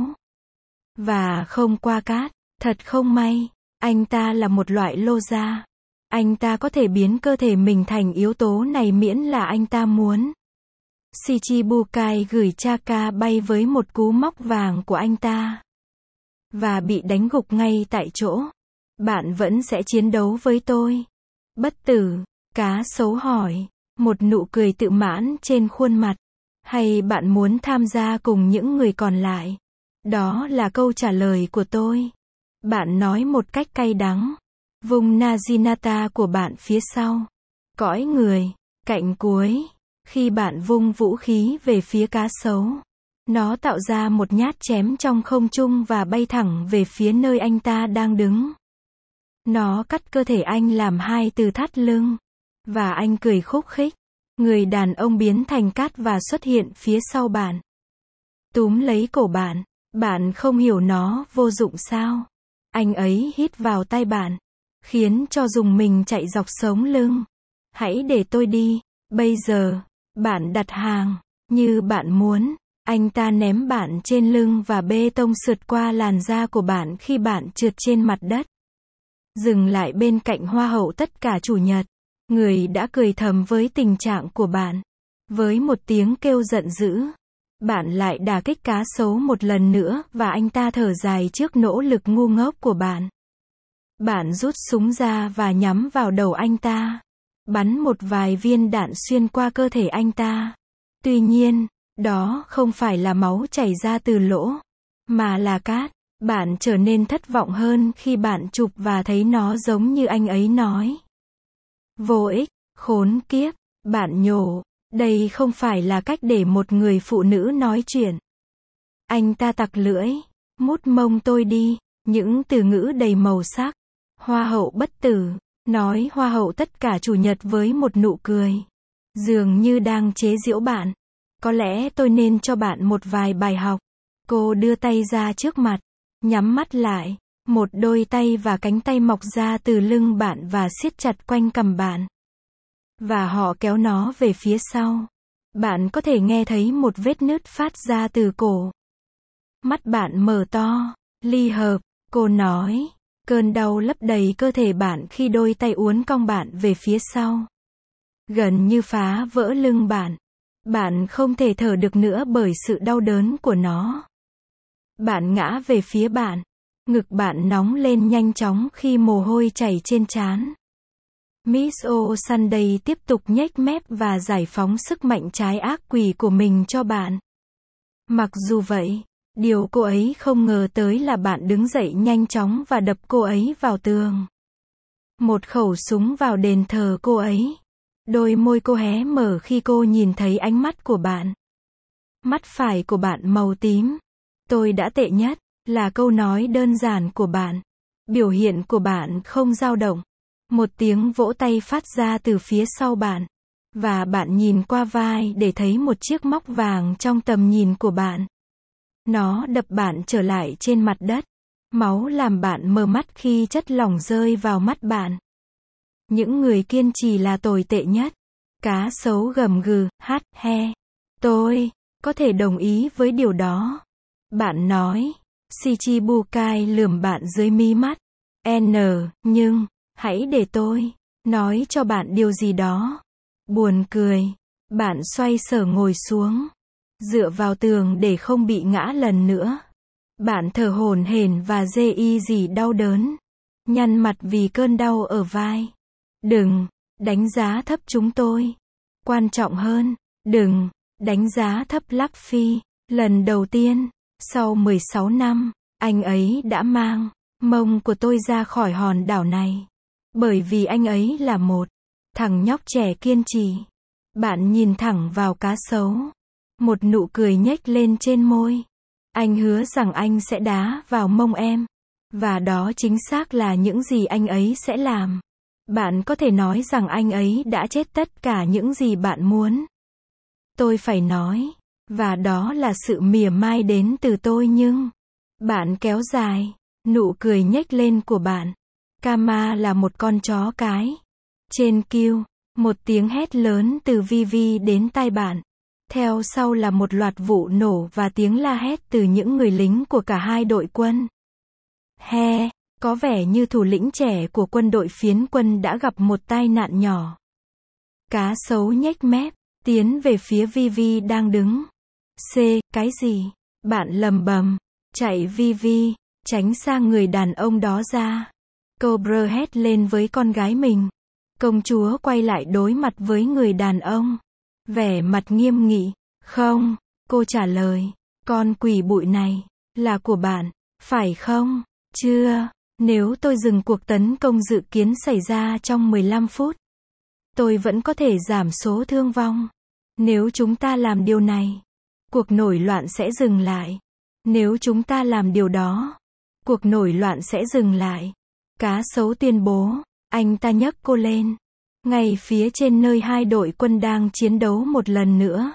Và không qua cát. Thật không may, anh ta là một loại lô gia. Anh ta có thể biến cơ thể mình thành yếu tố này miễn là anh ta muốn. Shichibukai gửi Chaka bay với một cú móc vàng của anh ta. Và bị đánh gục ngay tại chỗ. Bạn vẫn sẽ chiến đấu với tôi. Bất tử, cá sấu hỏi. Một nụ cười tự mãn trên khuôn mặt. Hay bạn muốn tham gia cùng những người còn lại? Đó là câu trả lời của tôi. Bạn nói một cách cay đắng. Vùng Najinata của bạn phía sau. Cõi người, cạnh cuối. Khi bạn vung vũ khí về phía cá sấu, nó tạo ra một nhát chém trong không trung và bay thẳng về phía nơi anh ta đang đứng. Nó cắt cơ thể anh làm hai từ thắt lưng. Và anh cười khúc khích. Người đàn ông biến thành cát và xuất hiện phía sau bạn. Túm lấy cổ bạn. Bạn không hiểu nó vô dụng sao? Anh ấy hít vào tai bạn. Khiến cho dùng mình chạy dọc sống lưng. Hãy để tôi đi. Bây giờ, bạn đặt hàng. Như bạn muốn. Anh ta ném bạn trên lưng và bê tông sượt qua làn da của bạn khi bạn trượt trên mặt đất. Dừng lại bên cạnh hoa hậu tất cả chủ nhật. Người đã cười thầm với tình trạng của bạn. Với một tiếng kêu giận dữ. Bạn lại đả kích cá sấu một lần nữa và anh ta thở dài trước nỗ lực ngu ngốc của bạn. Bạn rút súng ra và nhắm vào đầu anh ta. Bắn một vài viên đạn xuyên qua cơ thể anh ta. Tuy nhiên, đó không phải là máu chảy ra từ lỗ, mà là cát. Bạn trở nên thất vọng hơn khi bạn chụp và thấy nó giống như anh ấy nói. Vô ích, khốn kiếp, bạn nhổ. Đây không phải là cách để một người phụ nữ nói chuyện. Anh ta tặc lưỡi. Mút mông tôi đi. Những từ ngữ đầy màu sắc. Hoa hậu bất tử. Nói hoa hậu tất cả chủ nhật với một nụ cười. Dường như đang chế giễu bạn. Có lẽ tôi nên cho bạn một vài bài học. Cô đưa tay ra trước mặt. Nhắm mắt lại. Một đôi tay và cánh tay mọc ra từ lưng bạn và siết chặt quanh cằm bạn. Và họ kéo nó về phía sau. Bạn có thể nghe thấy một vết nứt phát ra từ cổ. Mắt bạn mở to. Ly hợp, cô nói. Cơn đau lấp đầy cơ thể bạn khi đôi tay uốn cong bạn về phía sau. Gần như phá vỡ lưng bạn. Bạn không thể thở được nữa bởi sự đau đớn của nó. Bạn ngã về phía bạn. Ngực bạn nóng lên nhanh chóng khi mồ hôi chảy trên trán. Miss O'Sunday tiếp tục nhếch mép và giải phóng sức mạnh trái ác quỷ của mình cho bạn. Mặc dù vậy, điều cô ấy không ngờ tới là bạn đứng dậy nhanh chóng và đập cô ấy vào tường. Một khẩu súng vào đền thờ cô ấy. Đôi môi cô hé mở khi cô nhìn thấy ánh mắt của bạn. Mắt phải của bạn màu tím. Tôi đã tệ nhất, là câu nói đơn giản của bạn. Biểu hiện của bạn không dao động. Một tiếng vỗ tay phát ra từ phía sau bạn. Và bạn nhìn qua vai để thấy một chiếc móc vàng trong tầm nhìn của bạn. Nó đập bạn trở lại trên mặt đất. Máu làm bạn mờ mắt khi chất lỏng rơi vào mắt bạn. Những người kiên trì là tồi tệ nhất. Cá sấu gầm gừ, hát, he. Tôi có thể đồng ý với điều đó. Bạn nói. Shichibukai lườm bạn dưới mí mắt. N, nhưng, hãy để tôi nói cho bạn điều gì đó. Buồn cười. Bạn xoay sở ngồi xuống. Dựa vào tường để không bị ngã lần nữa. Bạn thở hổn hển và dê y gì đau đớn. Nhăn mặt vì cơn đau ở vai. Đừng đánh giá thấp chúng tôi. Quan trọng hơn, đừng đánh giá thấp Luffy. Lần đầu tiên, sau mười sáu năm, anh ấy đã mang mông của tôi ra khỏi hòn đảo này. Bởi vì anh ấy là một thằng nhóc trẻ kiên trì. Bạn nhìn thẳng vào cá sấu. Một nụ cười nhếch lên trên môi. Anh hứa rằng anh sẽ đá vào mông em. Và đó chính xác là những gì anh ấy sẽ làm. Bạn có thể nói rằng anh ấy đã chết tất cả những gì bạn muốn. Tôi phải nói. Và đó là sự mỉa mai đến từ tôi nhưng. Bạn kéo dài. Nụ cười nhếch lên của bạn. Kama là một con chó cái. Trên Q. Một tiếng hét lớn từ Vivi đến tai bạn. Theo sau là một loạt vụ nổ và tiếng la hét từ những người lính của cả hai đội quân. He, có vẻ như thủ lĩnh trẻ của quân đội phiến quân đã gặp một tai nạn nhỏ. Cá sấu nhếch mép, tiến về phía Vivi đang đứng. C, cái gì? Bạn lầm bầm. Chạy Vivi, tránh xa người đàn ông đó ra. Cobra hét lên với con gái mình. Công chúa quay lại đối mặt với người đàn ông. Vẻ mặt nghiêm nghị. Không, cô trả lời. Con quỷ bụi này, là của bạn, phải không? Chưa, nếu tôi dừng cuộc tấn công dự kiến xảy ra trong mười lăm phút. Tôi vẫn có thể giảm số thương vong. Nếu chúng ta làm điều này, cuộc nổi loạn sẽ dừng lại. Nếu chúng ta làm điều đó, cuộc nổi loạn sẽ dừng lại. Cá sấu tuyên bố. Anh ta nhấc cô lên. Ngay phía trên nơi hai đội quân đang chiến đấu một lần nữa.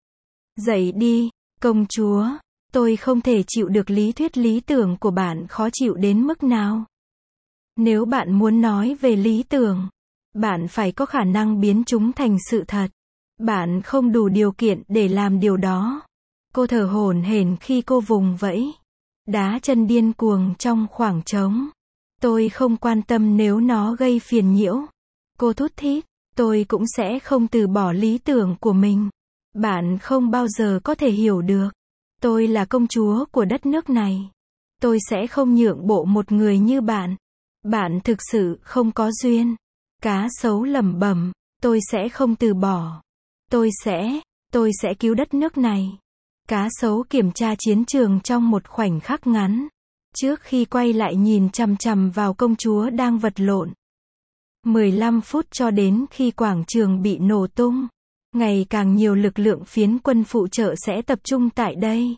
Dậy đi, công chúa. Tôi không thể chịu được lý thuyết lý tưởng của bạn khó chịu đến mức nào. Nếu bạn muốn nói về lý tưởng, bạn phải có khả năng biến chúng thành sự thật. Bạn không đủ điều kiện để làm điều đó. Cô thở hổn hển khi cô vùng vẫy. Đá chân điên cuồng trong khoảng trống. Tôi không quan tâm nếu nó gây phiền nhiễu. Cô thút thít. Tôi cũng sẽ không từ bỏ lý tưởng của mình. Bạn không bao giờ có thể hiểu được. Tôi là công chúa của đất nước này. Tôi sẽ không nhượng bộ một người như bạn. Bạn thực sự không có duyên. Cá sấu lẩm bẩm. Tôi sẽ không từ bỏ. Tôi sẽ, tôi sẽ cứu đất nước này. Cá sấu kiểm tra chiến trường trong một khoảnh khắc ngắn. Trước khi quay lại nhìn chằm chằm vào công chúa đang vật lộn. mười lăm phút cho đến khi quảng trường bị nổ tung. Ngày càng nhiều lực lượng phiến quân phụ trợ sẽ tập trung tại đây.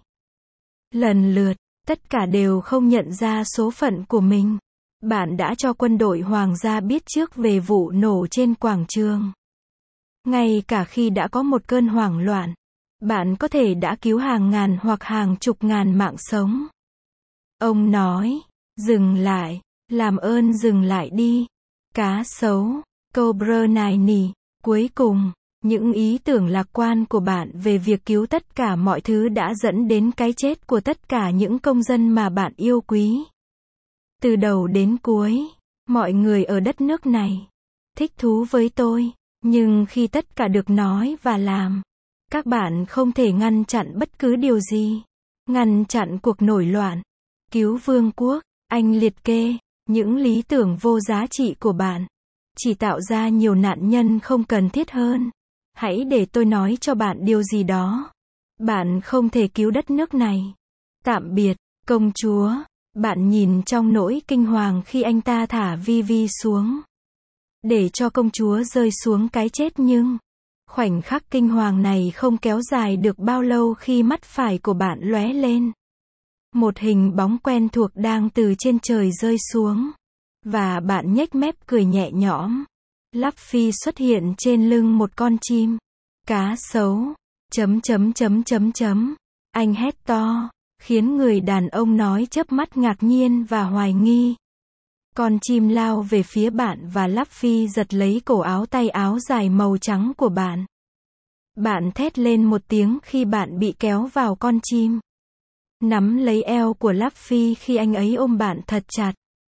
Lần lượt, tất cả đều không nhận ra số phận của mình. Bạn đã cho quân đội hoàng gia biết trước về vụ nổ trên quảng trường. Ngay cả khi đã có một cơn hoảng loạn, bạn có thể đã cứu hàng ngàn hoặc hàng chục ngàn mạng sống. Ông nói, dừng lại, làm ơn dừng lại đi. Cá sấu, Cobra nài nỉ, cuối cùng, những ý tưởng lạc quan của bạn về việc cứu tất cả mọi thứ đã dẫn đến cái chết của tất cả những công dân mà bạn yêu quý. Từ đầu đến cuối, mọi người ở đất nước này thích thú với tôi, nhưng khi tất cả được nói và làm, các bạn không thể ngăn chặn bất cứ điều gì. Ngăn chặn cuộc nổi loạn, cứu vương quốc, anh liệt kê những lý tưởng vô giá trị của bạn, chỉ tạo ra nhiều nạn nhân không cần thiết hơn. Hãy để tôi nói cho bạn điều gì đó. Bạn không thể cứu đất nước này. Tạm biệt, công chúa. Bạn nhìn trong nỗi kinh hoàng khi anh ta thả Vivi xuống. Để cho công chúa rơi xuống cái chết nhưng khoảnh khắc kinh hoàng này không kéo dài được bao lâu khi mắt phải của bạn lóe lên. Một hình bóng quen thuộc đang từ trên trời rơi xuống. Và bạn nhếch mép cười nhẹ nhõm. Luffy xuất hiện trên lưng một con chim. Cá sấu. Chấm chấm chấm chấm chấm. Anh hét to. khiến người đàn ông nói chớp mắt ngạc nhiên và hoài nghi. Con chim lao về phía bạn và Luffy giật lấy cổ áo tay áo dài màu trắng của bạn. Bạn thét lên một tiếng khi bạn bị kéo vào con chim. Nắm lấy eo của Luffy khi anh ấy ôm bạn thật chặt.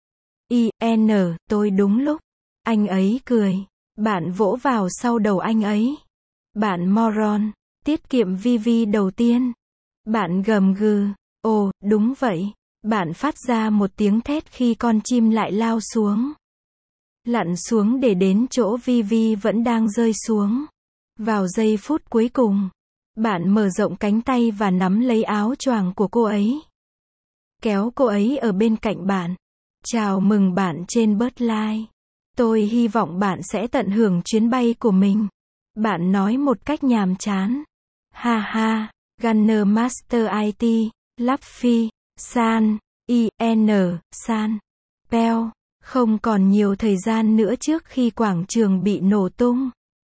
I N tôi đúng lúc. Anh ấy cười. Bạn vỗ vào sau đầu anh ấy. Bạn moron. Tiết kiệm Vivi đầu tiên. Bạn gầm gừ. Ồ, đúng vậy. Bạn phát ra một tiếng thét khi con chim lại lao xuống. Lặn xuống để đến chỗ Vivi vẫn đang rơi xuống. Vào giây phút cuối cùng, bạn mở rộng cánh tay và nắm lấy áo choàng của cô ấy. Kéo cô ấy ở bên cạnh bạn. Chào mừng bạn trên Birdlife. Tôi hy vọng bạn sẽ tận hưởng chuyến bay của mình. Bạn nói một cách nhàm chán. Ha ha, Gunner Master i tê, Luffy, San, I N, San, Peo. Không còn nhiều thời gian nữa trước khi quảng trường bị nổ tung.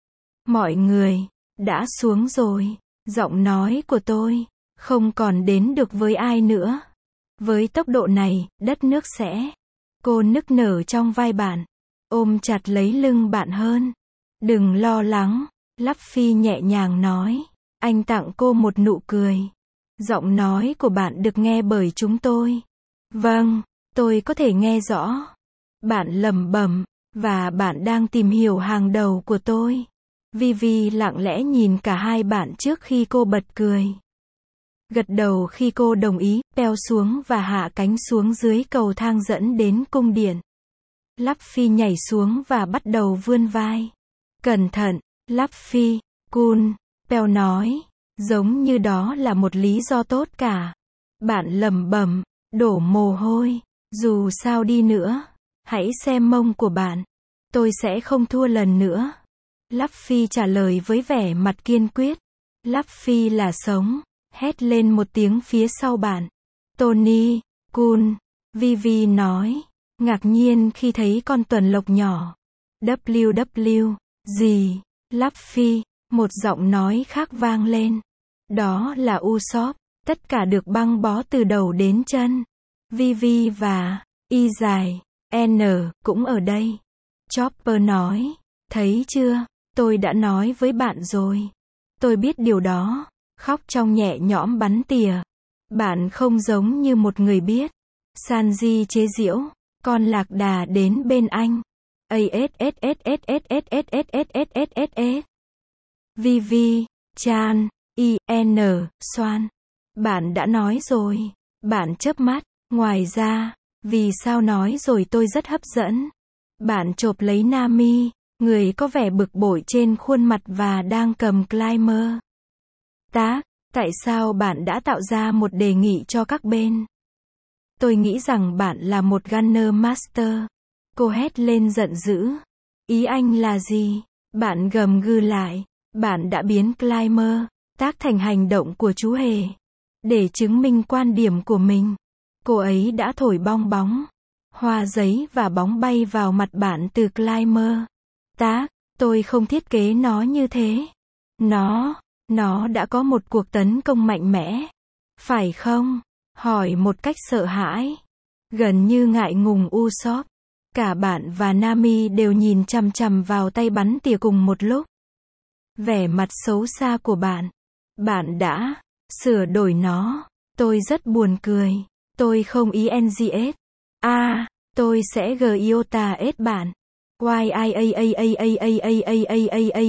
Mọi người, đã xuống rồi. Giọng nói của tôi, không còn đến được với ai nữa. Với tốc độ này, đất nước sẽ. Cô nức nở trong vai bạn. Ôm chặt lấy lưng bạn hơn. Đừng lo lắng. Luffy nhẹ nhàng nói. Anh tặng cô một nụ cười. Giọng nói của bạn được nghe bởi chúng tôi. Vâng, tôi có thể nghe rõ. Bạn lẩm bẩm, và bạn đang tìm hiểu hàng đầu của tôi. Vivi lặng lẽ nhìn cả hai bạn trước khi cô bật cười. Gật đầu khi cô đồng ý, Peo xuống và hạ cánh xuống dưới cầu thang dẫn đến cung điện. Luffy nhảy xuống và bắt đầu vươn vai. Cẩn thận, Luffy, Kun, Peo nói. Giống như đó là một lý do tốt cả. Bạn lẩm bẩm, đổ mồ hôi. Dù sao đi nữa, hãy xem mông của bạn. Tôi sẽ không thua lần nữa. Luffy trả lời với vẻ mặt kiên quyết. Luffy là sống. Hét lên một tiếng phía sau bạn. Tony, Kun, Vivi nói. Ngạc nhiên khi thấy con tuần lộc nhỏ. W W, gì? Luffy, một giọng nói khác vang lên. Đó là Usopp. Tất cả được băng bó từ đầu đến chân. Vivi và Y dài, N, cũng ở đây. Chopper nói. Thấy chưa? Tôi đã nói với bạn rồi. Tôi biết điều đó. Khóc trong nhẹ nhõm bắn tỉa. Bạn không giống như một người biết. Sanji chế giễu. Con lạc đà đến bên anh. A-S-S-S-S-S-S-S-S-S-S-S-S-S. Vivi, Chan, I N, Swan. Bạn đã nói rồi. Bạn chớp mắt. Ngoài ra, vì sao nói rồi tôi rất hấp dẫn. Bạn chộp lấy Nami, người có vẻ bực bội trên khuôn mặt và đang cầm Climber. Tác, tại sao bạn đã tạo ra một đề nghị cho các bên? Tôi nghĩ rằng bạn là một Gunner Master. Cô hét lên giận dữ. Ý anh là gì? Bạn gầm gừ lại. Bạn đã biến Climber, tác thành hành động của chú hề. Để chứng minh quan điểm của mình. Cô ấy đã thổi bong bóng, hoa giấy và bóng bay vào mặt bạn từ Climber. Tác, tôi không thiết kế nó như thế. Nó, nó đã có một cuộc tấn công mạnh mẽ. Phải không? Hỏi một cách sợ hãi. Gần như ngại ngùng Usopp. Cả bạn và Nami đều nhìn chằm chằm vào tay bắn tỉa cùng một lúc. Vẻ mặt xấu xa của bạn. Bạn đã sửa đổi nó. Tôi rất buồn cười. Tôi không ý en giê ét. À, tôi sẽ giota S bạn. Y I A A A A A A A A A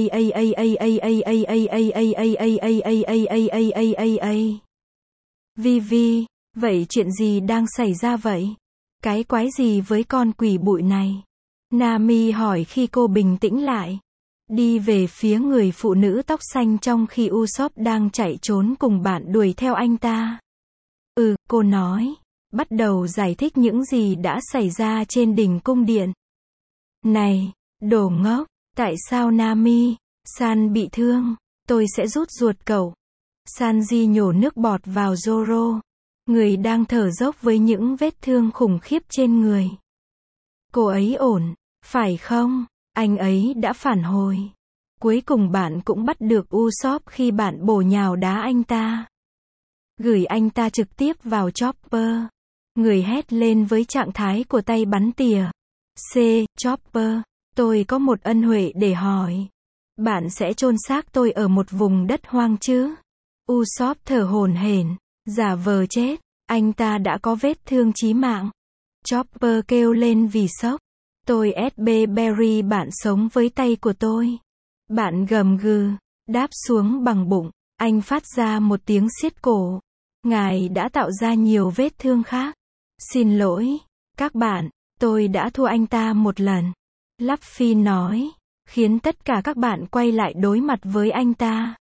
A A A. Vivi, vậy chuyện gì đang xảy ra vậy? Cái quái gì với con quỷ bụi này? Nami hỏi khi cô bình tĩnh lại. Đi về phía người phụ nữ tóc xanh trong khi Usopp đang chạy trốn cùng bạn đuổi theo anh ta. Ừ, cô nói. Bắt đầu giải thích những gì đã xảy ra trên đỉnh cung điện. Này, đồ ngốc, tại sao Nami, San bị thương? Tôi sẽ rút ruột cậu. Sanji nhổ nước bọt vào Zoro. Người đang thở dốc với những vết thương khủng khiếp trên người. Cô ấy ổn, phải không? Anh ấy đã phản hồi. Cuối cùng bạn cũng bắt được Usopp khi bạn bổ nhào đá anh ta. Gửi anh ta trực tiếp vào Chopper. Người hét lên với trạng thái của tay bắn tỉa. C. Chopper. Tôi có một ân huệ để hỏi. Bạn sẽ chôn xác tôi ở một vùng đất hoang chứ? Usopp thở hổn hển, giả vờ chết. Anh ta đã có vết thương chí mạng. Chopper kêu lên vì sốc. Tôi ét bê Berry bạn sống với tay của tôi. Bạn gầm gừ, đáp xuống bằng bụng. Anh phát ra một tiếng xiết cổ. Ngài đã tạo ra nhiều vết thương khác. Xin lỗi, các bạn, tôi đã thua anh ta một lần. Luffy nói, khiến tất cả các bạn quay lại đối mặt với anh ta.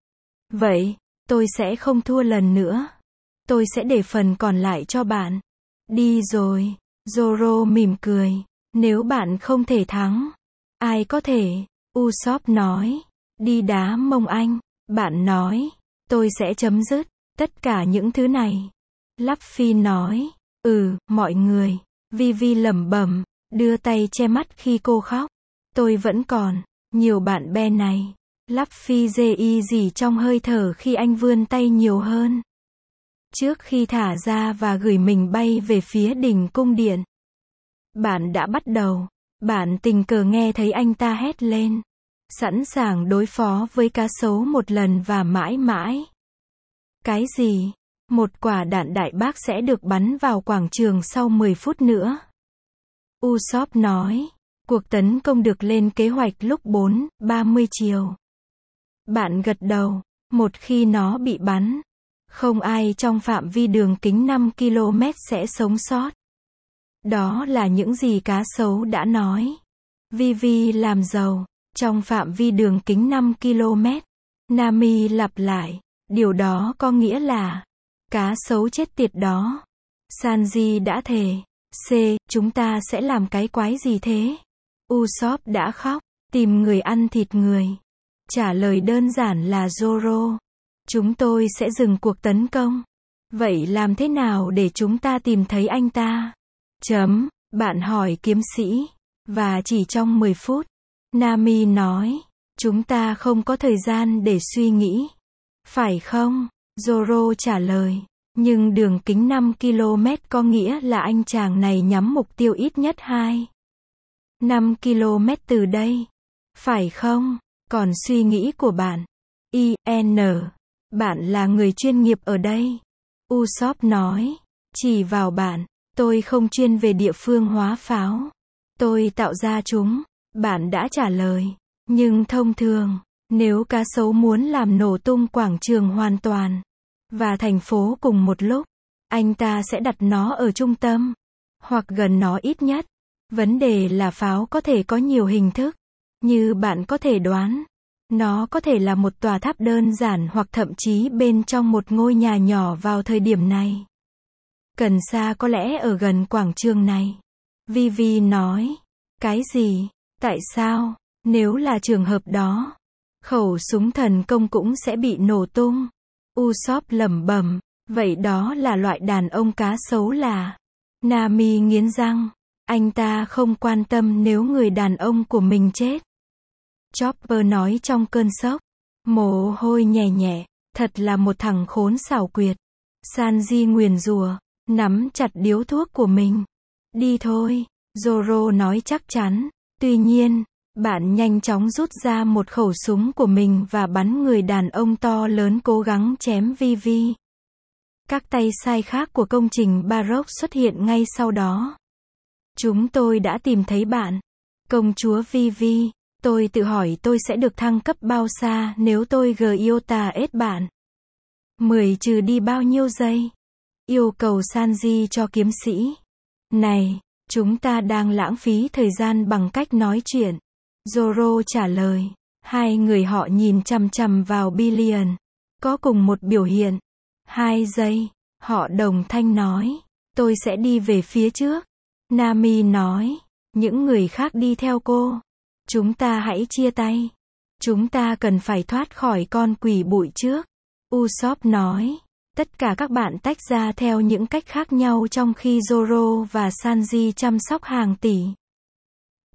Vậy, tôi sẽ không thua lần nữa. Tôi sẽ để phần còn lại cho bạn. Đi rồi. Zoro mỉm cười. Nếu bạn không thể thắng, ai có thể? Usopp nói. Đi đá mông anh. Bạn nói, tôi sẽ chấm dứt tất cả những thứ này. Luffy nói. Ừ, mọi người. Vivi lẩm bẩm, đưa tay che mắt khi cô khóc. Tôi vẫn còn nhiều bạn bè này. Luffy dê y gì trong hơi thở khi anh vươn tay nhiều hơn. Trước khi thả ra và gửi mình bay về phía đỉnh cung điện. Bạn đã bắt đầu. Bạn tình cờ nghe thấy anh ta hét lên. Sẵn sàng đối phó với cá sấu một lần và mãi mãi. Cái gì? Một quả đạn đại bác sẽ được bắn vào quảng trường sau mười phút nữa. Usopp nói. Cuộc tấn công được lên kế hoạch lúc bốn ba mươi chiều. Bạn gật đầu. Một khi nó bị bắn, không ai trong phạm vi đường kính năm ki lô mét sẽ sống sót. Đó là những gì cá sấu đã nói. Vivi làm giàu. Trong phạm vi đường kính năm ki lô mét. Nami lặp lại. Điều đó có nghĩa là cá sấu chết tiệt đó. Sanji đã thề. C. Chúng ta sẽ làm cái quái gì thế? Usopp đã khóc. Tìm người ăn thịt người. Trả lời đơn giản là Zoro. Chúng tôi sẽ dừng cuộc tấn công. Vậy làm thế nào để chúng ta tìm thấy anh ta? Chấm. Bạn hỏi kiếm sĩ. Và chỉ trong mười phút. Nami nói. Chúng ta không có thời gian để suy nghĩ. Phải không? Zoro trả lời. Nhưng đường kính năm ki lô mét có nghĩa là anh chàng này nhắm mục tiêu ít nhất hai năm ki lô mét từ đây. Phải không? Còn suy nghĩ của bạn? i en Bạn là người chuyên nghiệp ở đây. Usopp nói. Chỉ vào bạn. Tôi không chuyên về địa phương hóa pháo. Tôi tạo ra chúng. Bạn đã trả lời. Nhưng thông thường, nếu cá sấu muốn làm nổ tung quảng trường hoàn toàn và thành phố cùng một lúc, anh ta sẽ đặt nó ở trung tâm, hoặc gần nó ít nhất. Vấn đề là pháo có thể có nhiều hình thức. Như bạn có thể đoán, nó có thể là một tòa tháp đơn giản hoặc thậm chí bên trong một ngôi nhà nhỏ vào thời điểm này. Cần Sa có lẽ ở gần quảng trường này. Vivi nói. Cái gì? Tại sao? Nếu là trường hợp đó, khẩu súng thần công cũng sẽ bị nổ tung. Usopp lẩm bẩm. Vậy đó là loại đàn ông cá sấu là. Nami nghiến răng. Anh ta không quan tâm nếu người đàn ông của mình chết. Chopper nói trong cơn sốc. Mồ hôi nhẹ nhẹ. Thật là một thằng khốn xảo quyệt. Sanji nguyền rủa, nắm chặt điếu thuốc của mình. Đi thôi. Zoro nói chắc chắn. Tuy nhiên, bạn nhanh chóng rút ra một khẩu súng của mình và bắn người đàn ông to lớn cố gắng chém Vivi. Các tay sai khác của công trình Baroque xuất hiện ngay sau đó. Chúng tôi đã tìm thấy bạn. Công chúa Vivi, tôi tự hỏi tôi sẽ được thăng cấp bao xa nếu tôi Gyota ết bạn. mười trừ đi bao nhiêu giây? Yêu cầu Sanji cho kiếm sĩ. Này, chúng ta đang lãng phí thời gian bằng cách nói chuyện. Zoro trả lời. Hai người họ nhìn chằm chằm vào Billion. Có cùng một biểu hiện. Hai giây. Họ đồng thanh nói. Tôi sẽ đi về phía trước. Nami nói. Những người khác đi theo cô. Chúng ta hãy chia tay. Chúng ta cần phải thoát khỏi con quỷ bụi trước. Usopp nói. Tất cả các bạn tách ra theo những cách khác nhau trong khi Zoro và Sanji chăm sóc hàng tỷ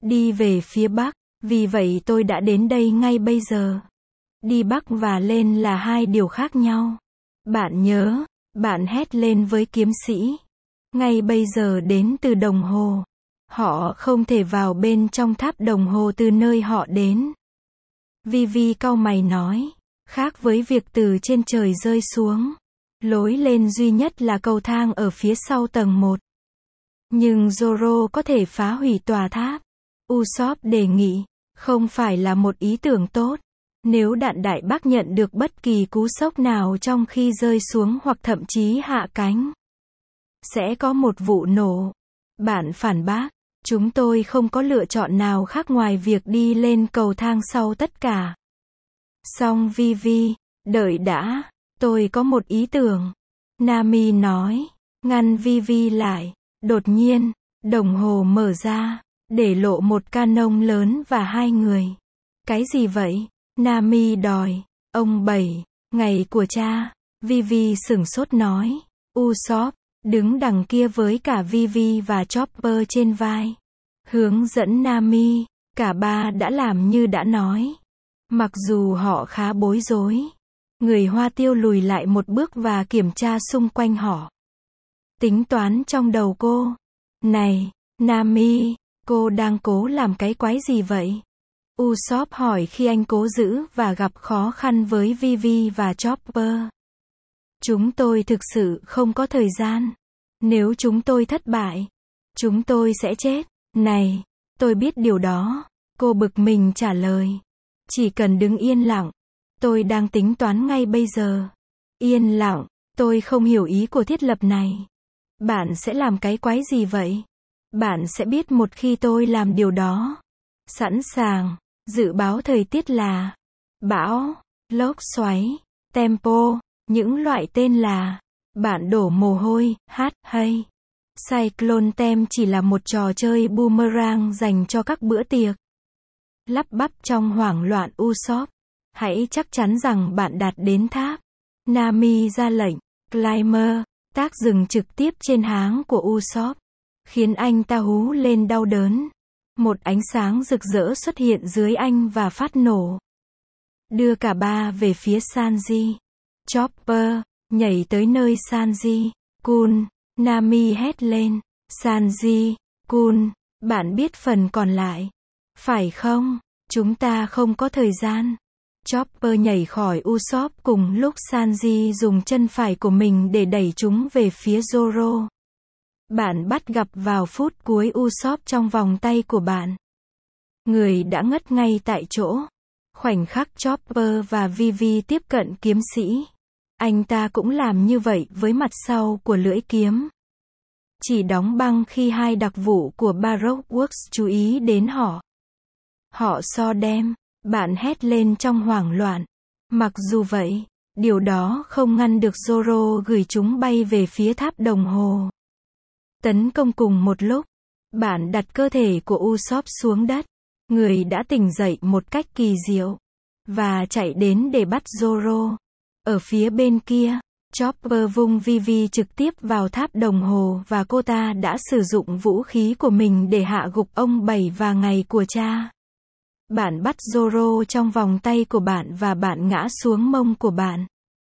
đi về phía bắc, vì vậy tôi đã đến đây ngay bây giờ. Đi bắc và lên là hai điều khác nhau. Bạn nhớ, bạn hét lên với kiếm sĩ. Ngay bây giờ đến từ đồng hồ. Họ không thể vào bên trong tháp đồng hồ từ nơi họ đến. Vivi cau mày nói, khác với việc từ trên trời rơi xuống. Lối lên duy nhất là cầu thang ở phía sau tầng một. Nhưng Zoro có thể phá hủy tòa tháp. Usopp đề nghị, không phải là một ý tưởng tốt. Nếu đạn đại bác nhận được bất kỳ cú sốc nào trong khi rơi xuống hoặc thậm chí hạ cánh, sẽ có một vụ nổ. Bạn phản bác, chúng tôi không có lựa chọn nào khác ngoài việc đi lên cầu thang sau tất cả. Song Vivi, đợi đã, tôi có một ý tưởng. Nami nói, ngăn Vivi lại. Đột nhiên, đồng hồ mở ra, để lộ một canon lớn và hai người. Cái gì vậy? Nami đòi. Ông bảy, ngày của cha. Vivi sửng sốt nói. Usopp, đứng đằng kia với cả Vivi và Chopper trên vai. Hướng dẫn Nami, cả ba đã làm như đã nói. Mặc dù họ khá bối rối. Người Hoa Tiêu lùi lại một bước và kiểm tra xung quanh họ. Tính toán trong đầu cô. Này, Nami, cô đang cố làm cái quái gì vậy? Usopp hỏi khi anh cố giữ và gặp khó khăn với Vivi và Chopper. Chúng tôi thực sự không có thời gian. Nếu chúng tôi thất bại, chúng tôi sẽ chết. Này, tôi biết điều đó. Cô bực mình trả lời. Chỉ cần đứng yên lặng. Tôi đang tính toán ngay bây giờ. Yên lặng, tôi không hiểu ý của thiết lập này. Bạn sẽ làm cái quái gì vậy? Bạn sẽ biết một khi tôi làm điều đó. Sẵn sàng. Dự báo thời tiết là bão, lốc xoáy, tempo, những loại tên là bạn đổ mồ hôi, hát hay. Cyclone Tem chỉ là một trò chơi boomerang dành cho các bữa tiệc. Lắp bắp trong hoảng loạn Usopp. Hãy chắc chắn rằng bạn đạt đến tháp. Nami ra lệnh. Climber, tác dừng trực tiếp trên háng của Usopp. Khiến anh ta hú lên đau đớn. Một ánh sáng rực rỡ xuất hiện dưới anh và phát nổ. Đưa cả ba về phía Sanji. Chopper, nhảy tới nơi Sanji. Kun, Nami hét lên. Sanji, Kun, bạn biết phần còn lại. Phải không? Chúng ta không có thời gian. Chopper nhảy khỏi Usopp cùng lúc Sanji dùng chân phải của mình để đẩy chúng về phía Zoro. Bạn bắt gặp vào phút cuối Usopp trong vòng tay của bạn. Người đã ngất ngay tại chỗ. Khoảnh khắc Chopper và Vivi tiếp cận kiếm sĩ. Anh ta cũng làm như vậy với mặt sau của lưỡi kiếm. Chỉ đóng băng khi hai đặc vụ của Baroque Works chú ý đến họ. Họ so đem. Bạn hét lên trong hoảng loạn. Mặc dù vậy, điều đó không ngăn được Zoro gửi chúng bay về phía tháp đồng hồ. Tấn công cùng một lúc. Bạn đặt cơ thể của Usopp xuống đất. Người đã tỉnh dậy một cách kỳ diệu. Và chạy đến để bắt Zoro. Ở phía bên kia, Chopper vung Vivi trực tiếp vào tháp đồng hồ và cô ta đã sử dụng vũ khí của mình để hạ gục ông bảy và ngày của cha. Bạn bắt Zoro trong vòng tay của bạn và bạn ngã xuống mông của bạn.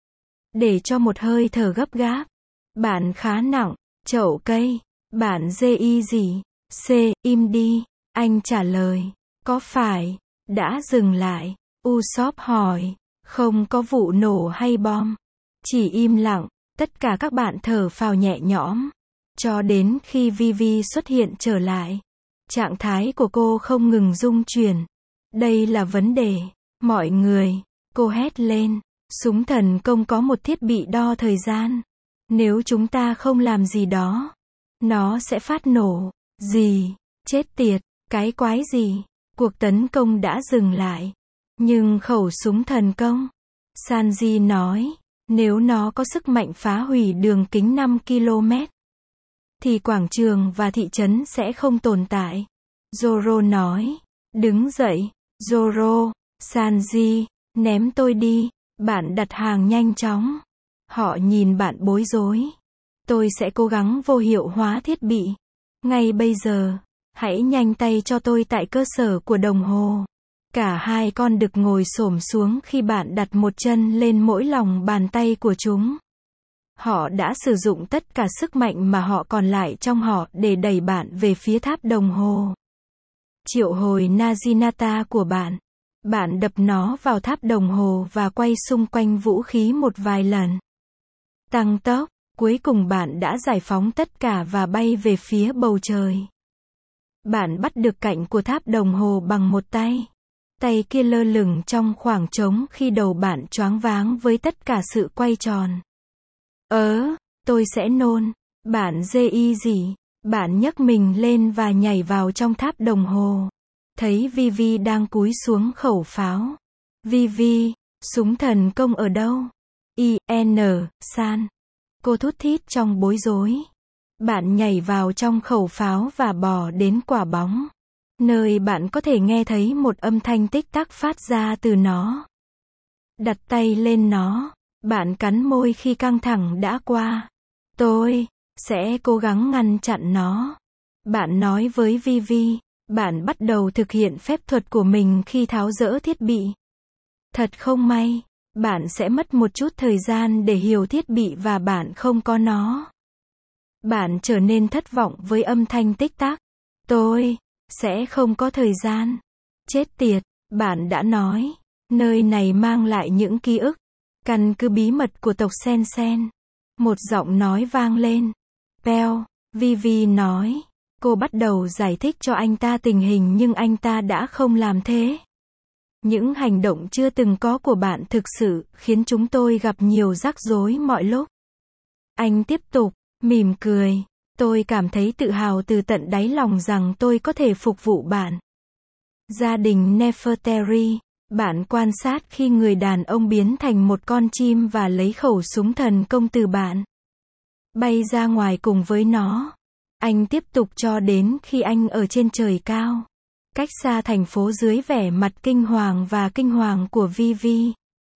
Để cho một hơi thở gấp gáp. Bạn khá nặng, chậu cây. Bạn dê y gì? C, im đi. Anh trả lời. Có phải, đã dừng lại? Usopp hỏi. Không có vụ nổ hay bom. Chỉ im lặng, tất cả các bạn thở phào nhẹ nhõm. Cho đến khi Vivi xuất hiện trở lại. Trạng thái của cô không ngừng rung chuyển. Đây là vấn đề. Mọi người, cô hét lên. Súng thần công có một thiết bị đo thời gian. Nếu chúng ta không làm gì đó, nó sẽ phát nổ. Gì? Chết tiệt, cái quái gì? Cuộc tấn công đã dừng lại. Nhưng khẩu súng thần công, Sanji nói, nếu nó có sức mạnh phá hủy đường kính năm ki lô mét, thì quảng trường và thị trấn sẽ không tồn tại. Zoro nói, đứng dậy, Zoro, Sanji, ném tôi đi, bạn đặt hàng nhanh chóng. Họ nhìn bạn bối rối. Tôi sẽ cố gắng vô hiệu hóa thiết bị. Ngay bây giờ, Hãy nhanh tay cho tôi tại cơ sở của đồng hồ. Cả hai con đực ngồi xổm xuống khi bạn đặt một chân lên mỗi lòng bàn tay của chúng. Họ đã sử dụng tất cả sức mạnh mà họ còn lại trong họ để đẩy bạn về phía tháp đồng hồ. Triệu hồi Naginata của bạn. Bạn đập nó vào tháp đồng hồ và quay xung quanh vũ khí một vài lần. Tăng tốc, cuối cùng bạn đã giải phóng tất cả và bay về phía bầu trời. Bạn bắt được cạnh của tháp đồng hồ bằng một tay. Tay kia lơ lửng trong khoảng trống khi đầu bạn choáng váng với tất cả sự quay tròn. Ớ, tôi sẽ nôn. Bạn dê y gì? Bạn nhấc mình lên và nhảy vào trong tháp đồng hồ. Thấy Vivi đang cúi xuống khẩu pháo. Vivi, súng thần công ở đâu? I N San. Cô thút thít trong bối rối. Bạn nhảy vào trong khẩu pháo và bò đến quả bóng. Nơi bạn có thể nghe thấy một âm thanh tích tắc phát ra từ nó. Đặt tay lên nó. Bạn cắn môi khi căng thẳng đã qua. Tôi sẽ cố gắng ngăn chặn nó. Bạn nói với Vivi. Bạn bắt đầu thực hiện phép thuật của mình khi tháo dỡ thiết bị. Thật không may, bạn sẽ mất một chút thời gian để hiểu thiết bị và bạn không có nó. Bạn trở nên thất vọng với âm thanh tích tắc. Tôi sẽ không có thời gian. Chết tiệt, bạn đã nói. Nơi này mang lại những ký ức. Căn cứ bí mật của tộc Sen Sen. Một giọng nói vang lên. Peo, Vivi nói. Cô bắt đầu giải thích cho anh ta tình hình nhưng anh ta đã không làm thế. Những hành động chưa từng có của bạn thực sự khiến chúng tôi gặp nhiều rắc rối mọi lúc. Anh tiếp tục, mỉm cười. Tôi cảm thấy tự hào từ tận đáy lòng rằng tôi có thể phục vụ bạn. Gia đình Nefertari. Bạn quan sát khi người đàn ông biến thành một con chim và lấy khẩu súng thần công từ bạn. Bay ra ngoài cùng với nó. Anh tiếp tục cho đến khi anh ở trên trời cao. Cách xa thành phố dưới vẻ mặt kinh hoàng và kinh hoàng của Vivi.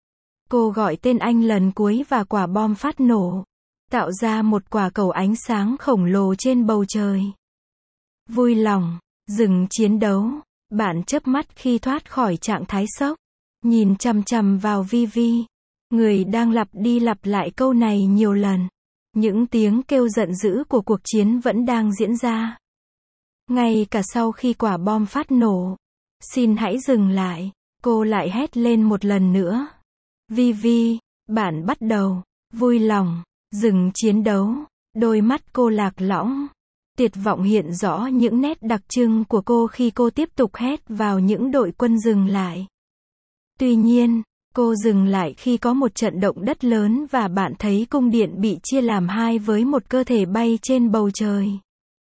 Cô gọi tên anh lần cuối và quả bom phát nổ. Tạo ra một quả cầu ánh sáng khổng lồ trên bầu trời. Vui lòng, dừng chiến đấu. Bạn chớp mắt khi thoát khỏi trạng thái sốc. Nhìn chằm chằm vào Vivi. Người đang lặp đi lặp lại câu này nhiều lần. Những tiếng kêu giận dữ của cuộc chiến vẫn đang diễn ra. Ngay cả sau khi quả bom phát nổ. Xin hãy dừng lại. Cô lại hét lên một lần nữa. Vivi, bạn bắt đầu. Vui lòng, dừng chiến đấu. Đôi mắt cô lạc lõng. Tuyệt vọng hiện rõ những nét đặc trưng của cô khi cô tiếp tục hét vào những đội quân dừng lại. Tuy nhiên, cô dừng lại khi có một trận động đất lớn và bạn thấy cung điện bị chia làm hai với một cơ thể bay trên bầu trời.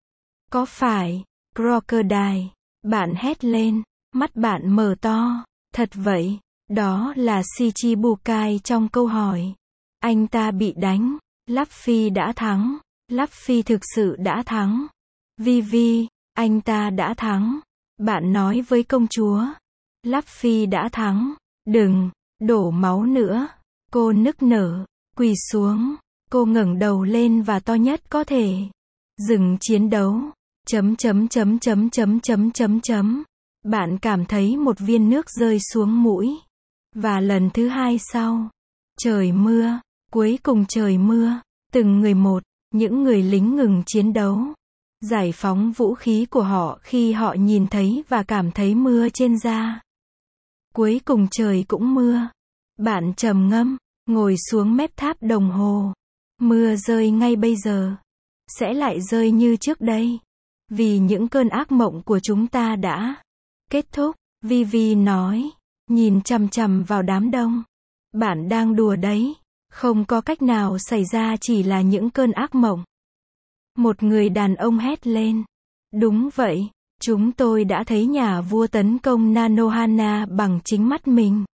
Có phải, Crocodile? Bạn hét lên, mắt bạn mở to. Thật vậy, đó là Shichibukai trong câu hỏi. Anh ta bị đánh. Luffy đã thắng. Luffy thực sự đã thắng. Vivi, anh ta đã thắng. Bạn nói với công chúa. Luffy đã thắng. Đừng, đổ máu nữa. Cô nức nở, quỳ xuống. Cô ngẩng đầu lên và to nhất có thể. Dừng chiến đấu. Chấm chấm chấm chấm chấm chấm chấm chấm. Bạn cảm thấy một viên nước rơi xuống mũi. Và lần thứ hai sau. Trời mưa. Cuối cùng trời mưa. Từng người một. Những người lính ngừng chiến đấu. Giải phóng vũ khí của họ khi họ nhìn thấy và cảm thấy mưa trên da. Cuối cùng trời cũng mưa. Bạn trầm ngâm, ngồi xuống mép tháp đồng hồ. Mưa rơi ngay bây giờ. Sẽ lại rơi như trước đây. Vì những cơn ác mộng của chúng ta đã kết thúc, Vivi nói, nhìn chằm chằm vào đám đông. Bạn đang đùa đấy. Không có cách nào xảy ra chỉ là những cơn ác mộng. Một người đàn ông hét lên. Đúng vậy, chúng tôi đã thấy nhà vua tấn công Nanohana bằng chính mắt mình.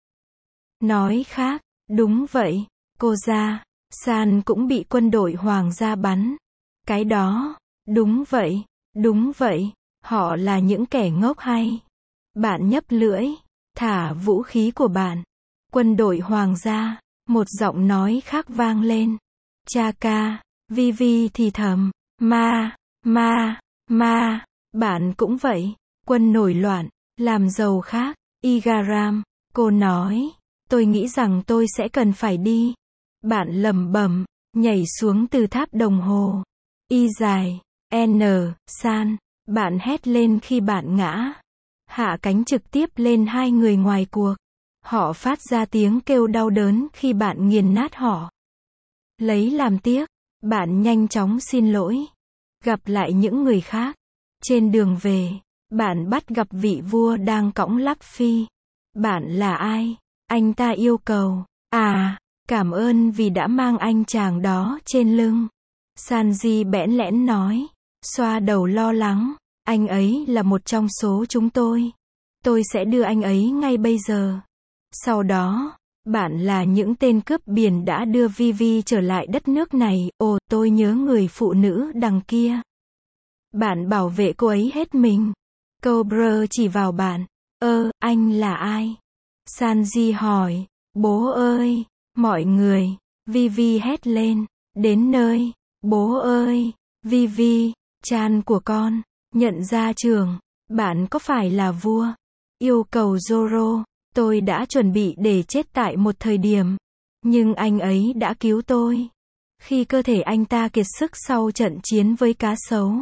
Nói khác, đúng vậy, cô ra, San cũng bị quân đội hoàng gia bắn. Cái đó, đúng vậy, đúng vậy, họ là những kẻ ngốc hay. Bạn nhấp lưỡi, thả vũ khí của bạn. Quân đội hoàng gia, một giọng nói khác vang lên. Chaka, Vivi thì thầm, ma, ma, ma, Bạn cũng vậy. Quân nổi loạn, làm giàu khác. Igaram, cô nói, tôi nghĩ rằng tôi sẽ cần phải đi. Bạn lẩm bẩm, nhảy xuống từ tháp đồng hồ. Y dài, N, san, bạn hét lên khi bạn ngã. Hạ cánh trực tiếp lên hai người ngoài cuộc. Họ phát ra tiếng kêu đau đớn khi bạn nghiền nát họ. Lấy làm tiếc, bạn nhanh chóng xin lỗi. Gặp lại những người khác. Trên đường về, bạn bắt gặp vị vua đang cõng Lắc Phi. Bạn là ai? Anh ta yêu cầu. À, cảm ơn vì đã mang anh chàng đó trên lưng. Sanji bẽn lẽn nói. Xoa đầu lo lắng. Anh ấy là một trong số chúng tôi. Tôi sẽ đưa anh ấy ngay bây giờ. Sau đó, bạn là những tên cướp biển đã đưa Vivi trở lại đất nước này. Ồ, tôi nhớ người phụ nữ đằng kia. Bạn bảo vệ cô ấy hết mình. Cobra chỉ vào bạn. Ơ, anh là ai? Sanji hỏi. Bố ơi, mọi người. Vivi hét lên. Đến nơi. Bố ơi, Vivi, Chan của con. Nhận ra trường. Bạn có phải là vua? Yêu cầu Zoro. Tôi đã chuẩn bị để chết tại một thời điểm. Nhưng anh ấy đã cứu tôi. Khi cơ thể anh ta kiệt sức sau trận chiến với cá sấu.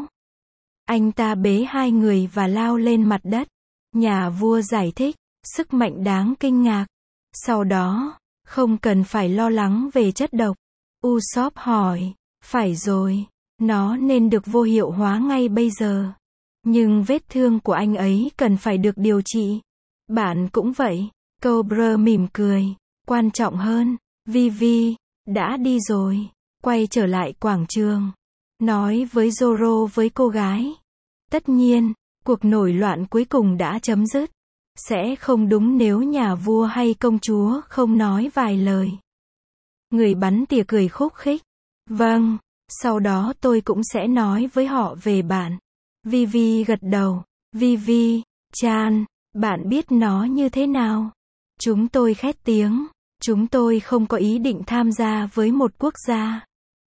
Anh ta bế hai người và lao lên mặt đất. Nhà vua giải thích. Sức mạnh đáng kinh ngạc. Sau đó, không cần phải lo lắng về chất độc. Usopp hỏi. Phải rồi. Nó nên được vô hiệu hóa ngay bây giờ. Nhưng vết thương của anh ấy cần phải được điều trị. Bạn cũng vậy. Cobra mỉm cười. Quan trọng hơn, Vivi đã đi rồi. Quay trở lại quảng trường. Nói với Zoro với cô gái. Tất nhiên, cuộc nổi loạn cuối cùng đã chấm dứt. Sẽ không đúng nếu nhà vua hay công chúa không nói vài lời. Người bắn tỉa cười khúc khích. Vâng, sau đó tôi cũng sẽ nói với họ về bạn. Vivi gật đầu. Vivi, Chan, bạn biết nó như thế nào? Chúng tôi khét tiếng. Chúng tôi không có ý định tham gia với một quốc gia.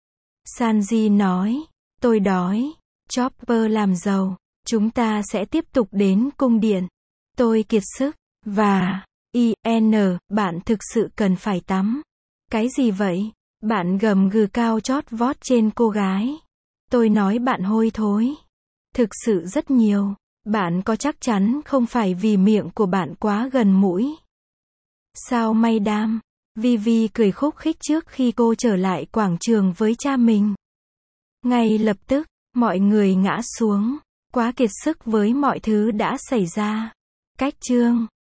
Sanji nói. Tôi đói. Chopper làm giàu. Chúng ta sẽ tiếp tục đến cung điện. Tôi kiệt sức. Và, i en, bạn thực sự cần phải tắm. Cái gì vậy? Bạn gầm gừ cao chót vót trên cô gái. Tôi nói bạn hôi thối. Thực sự rất nhiều. Bạn có chắc chắn không phải vì miệng của bạn quá gần mũi? Sao may đam? Vivi cười khúc khích trước khi cô trở lại quảng trường với cha mình. Ngay lập tức, mọi người ngã xuống. Quá kiệt sức với mọi thứ đã xảy ra. Cách chương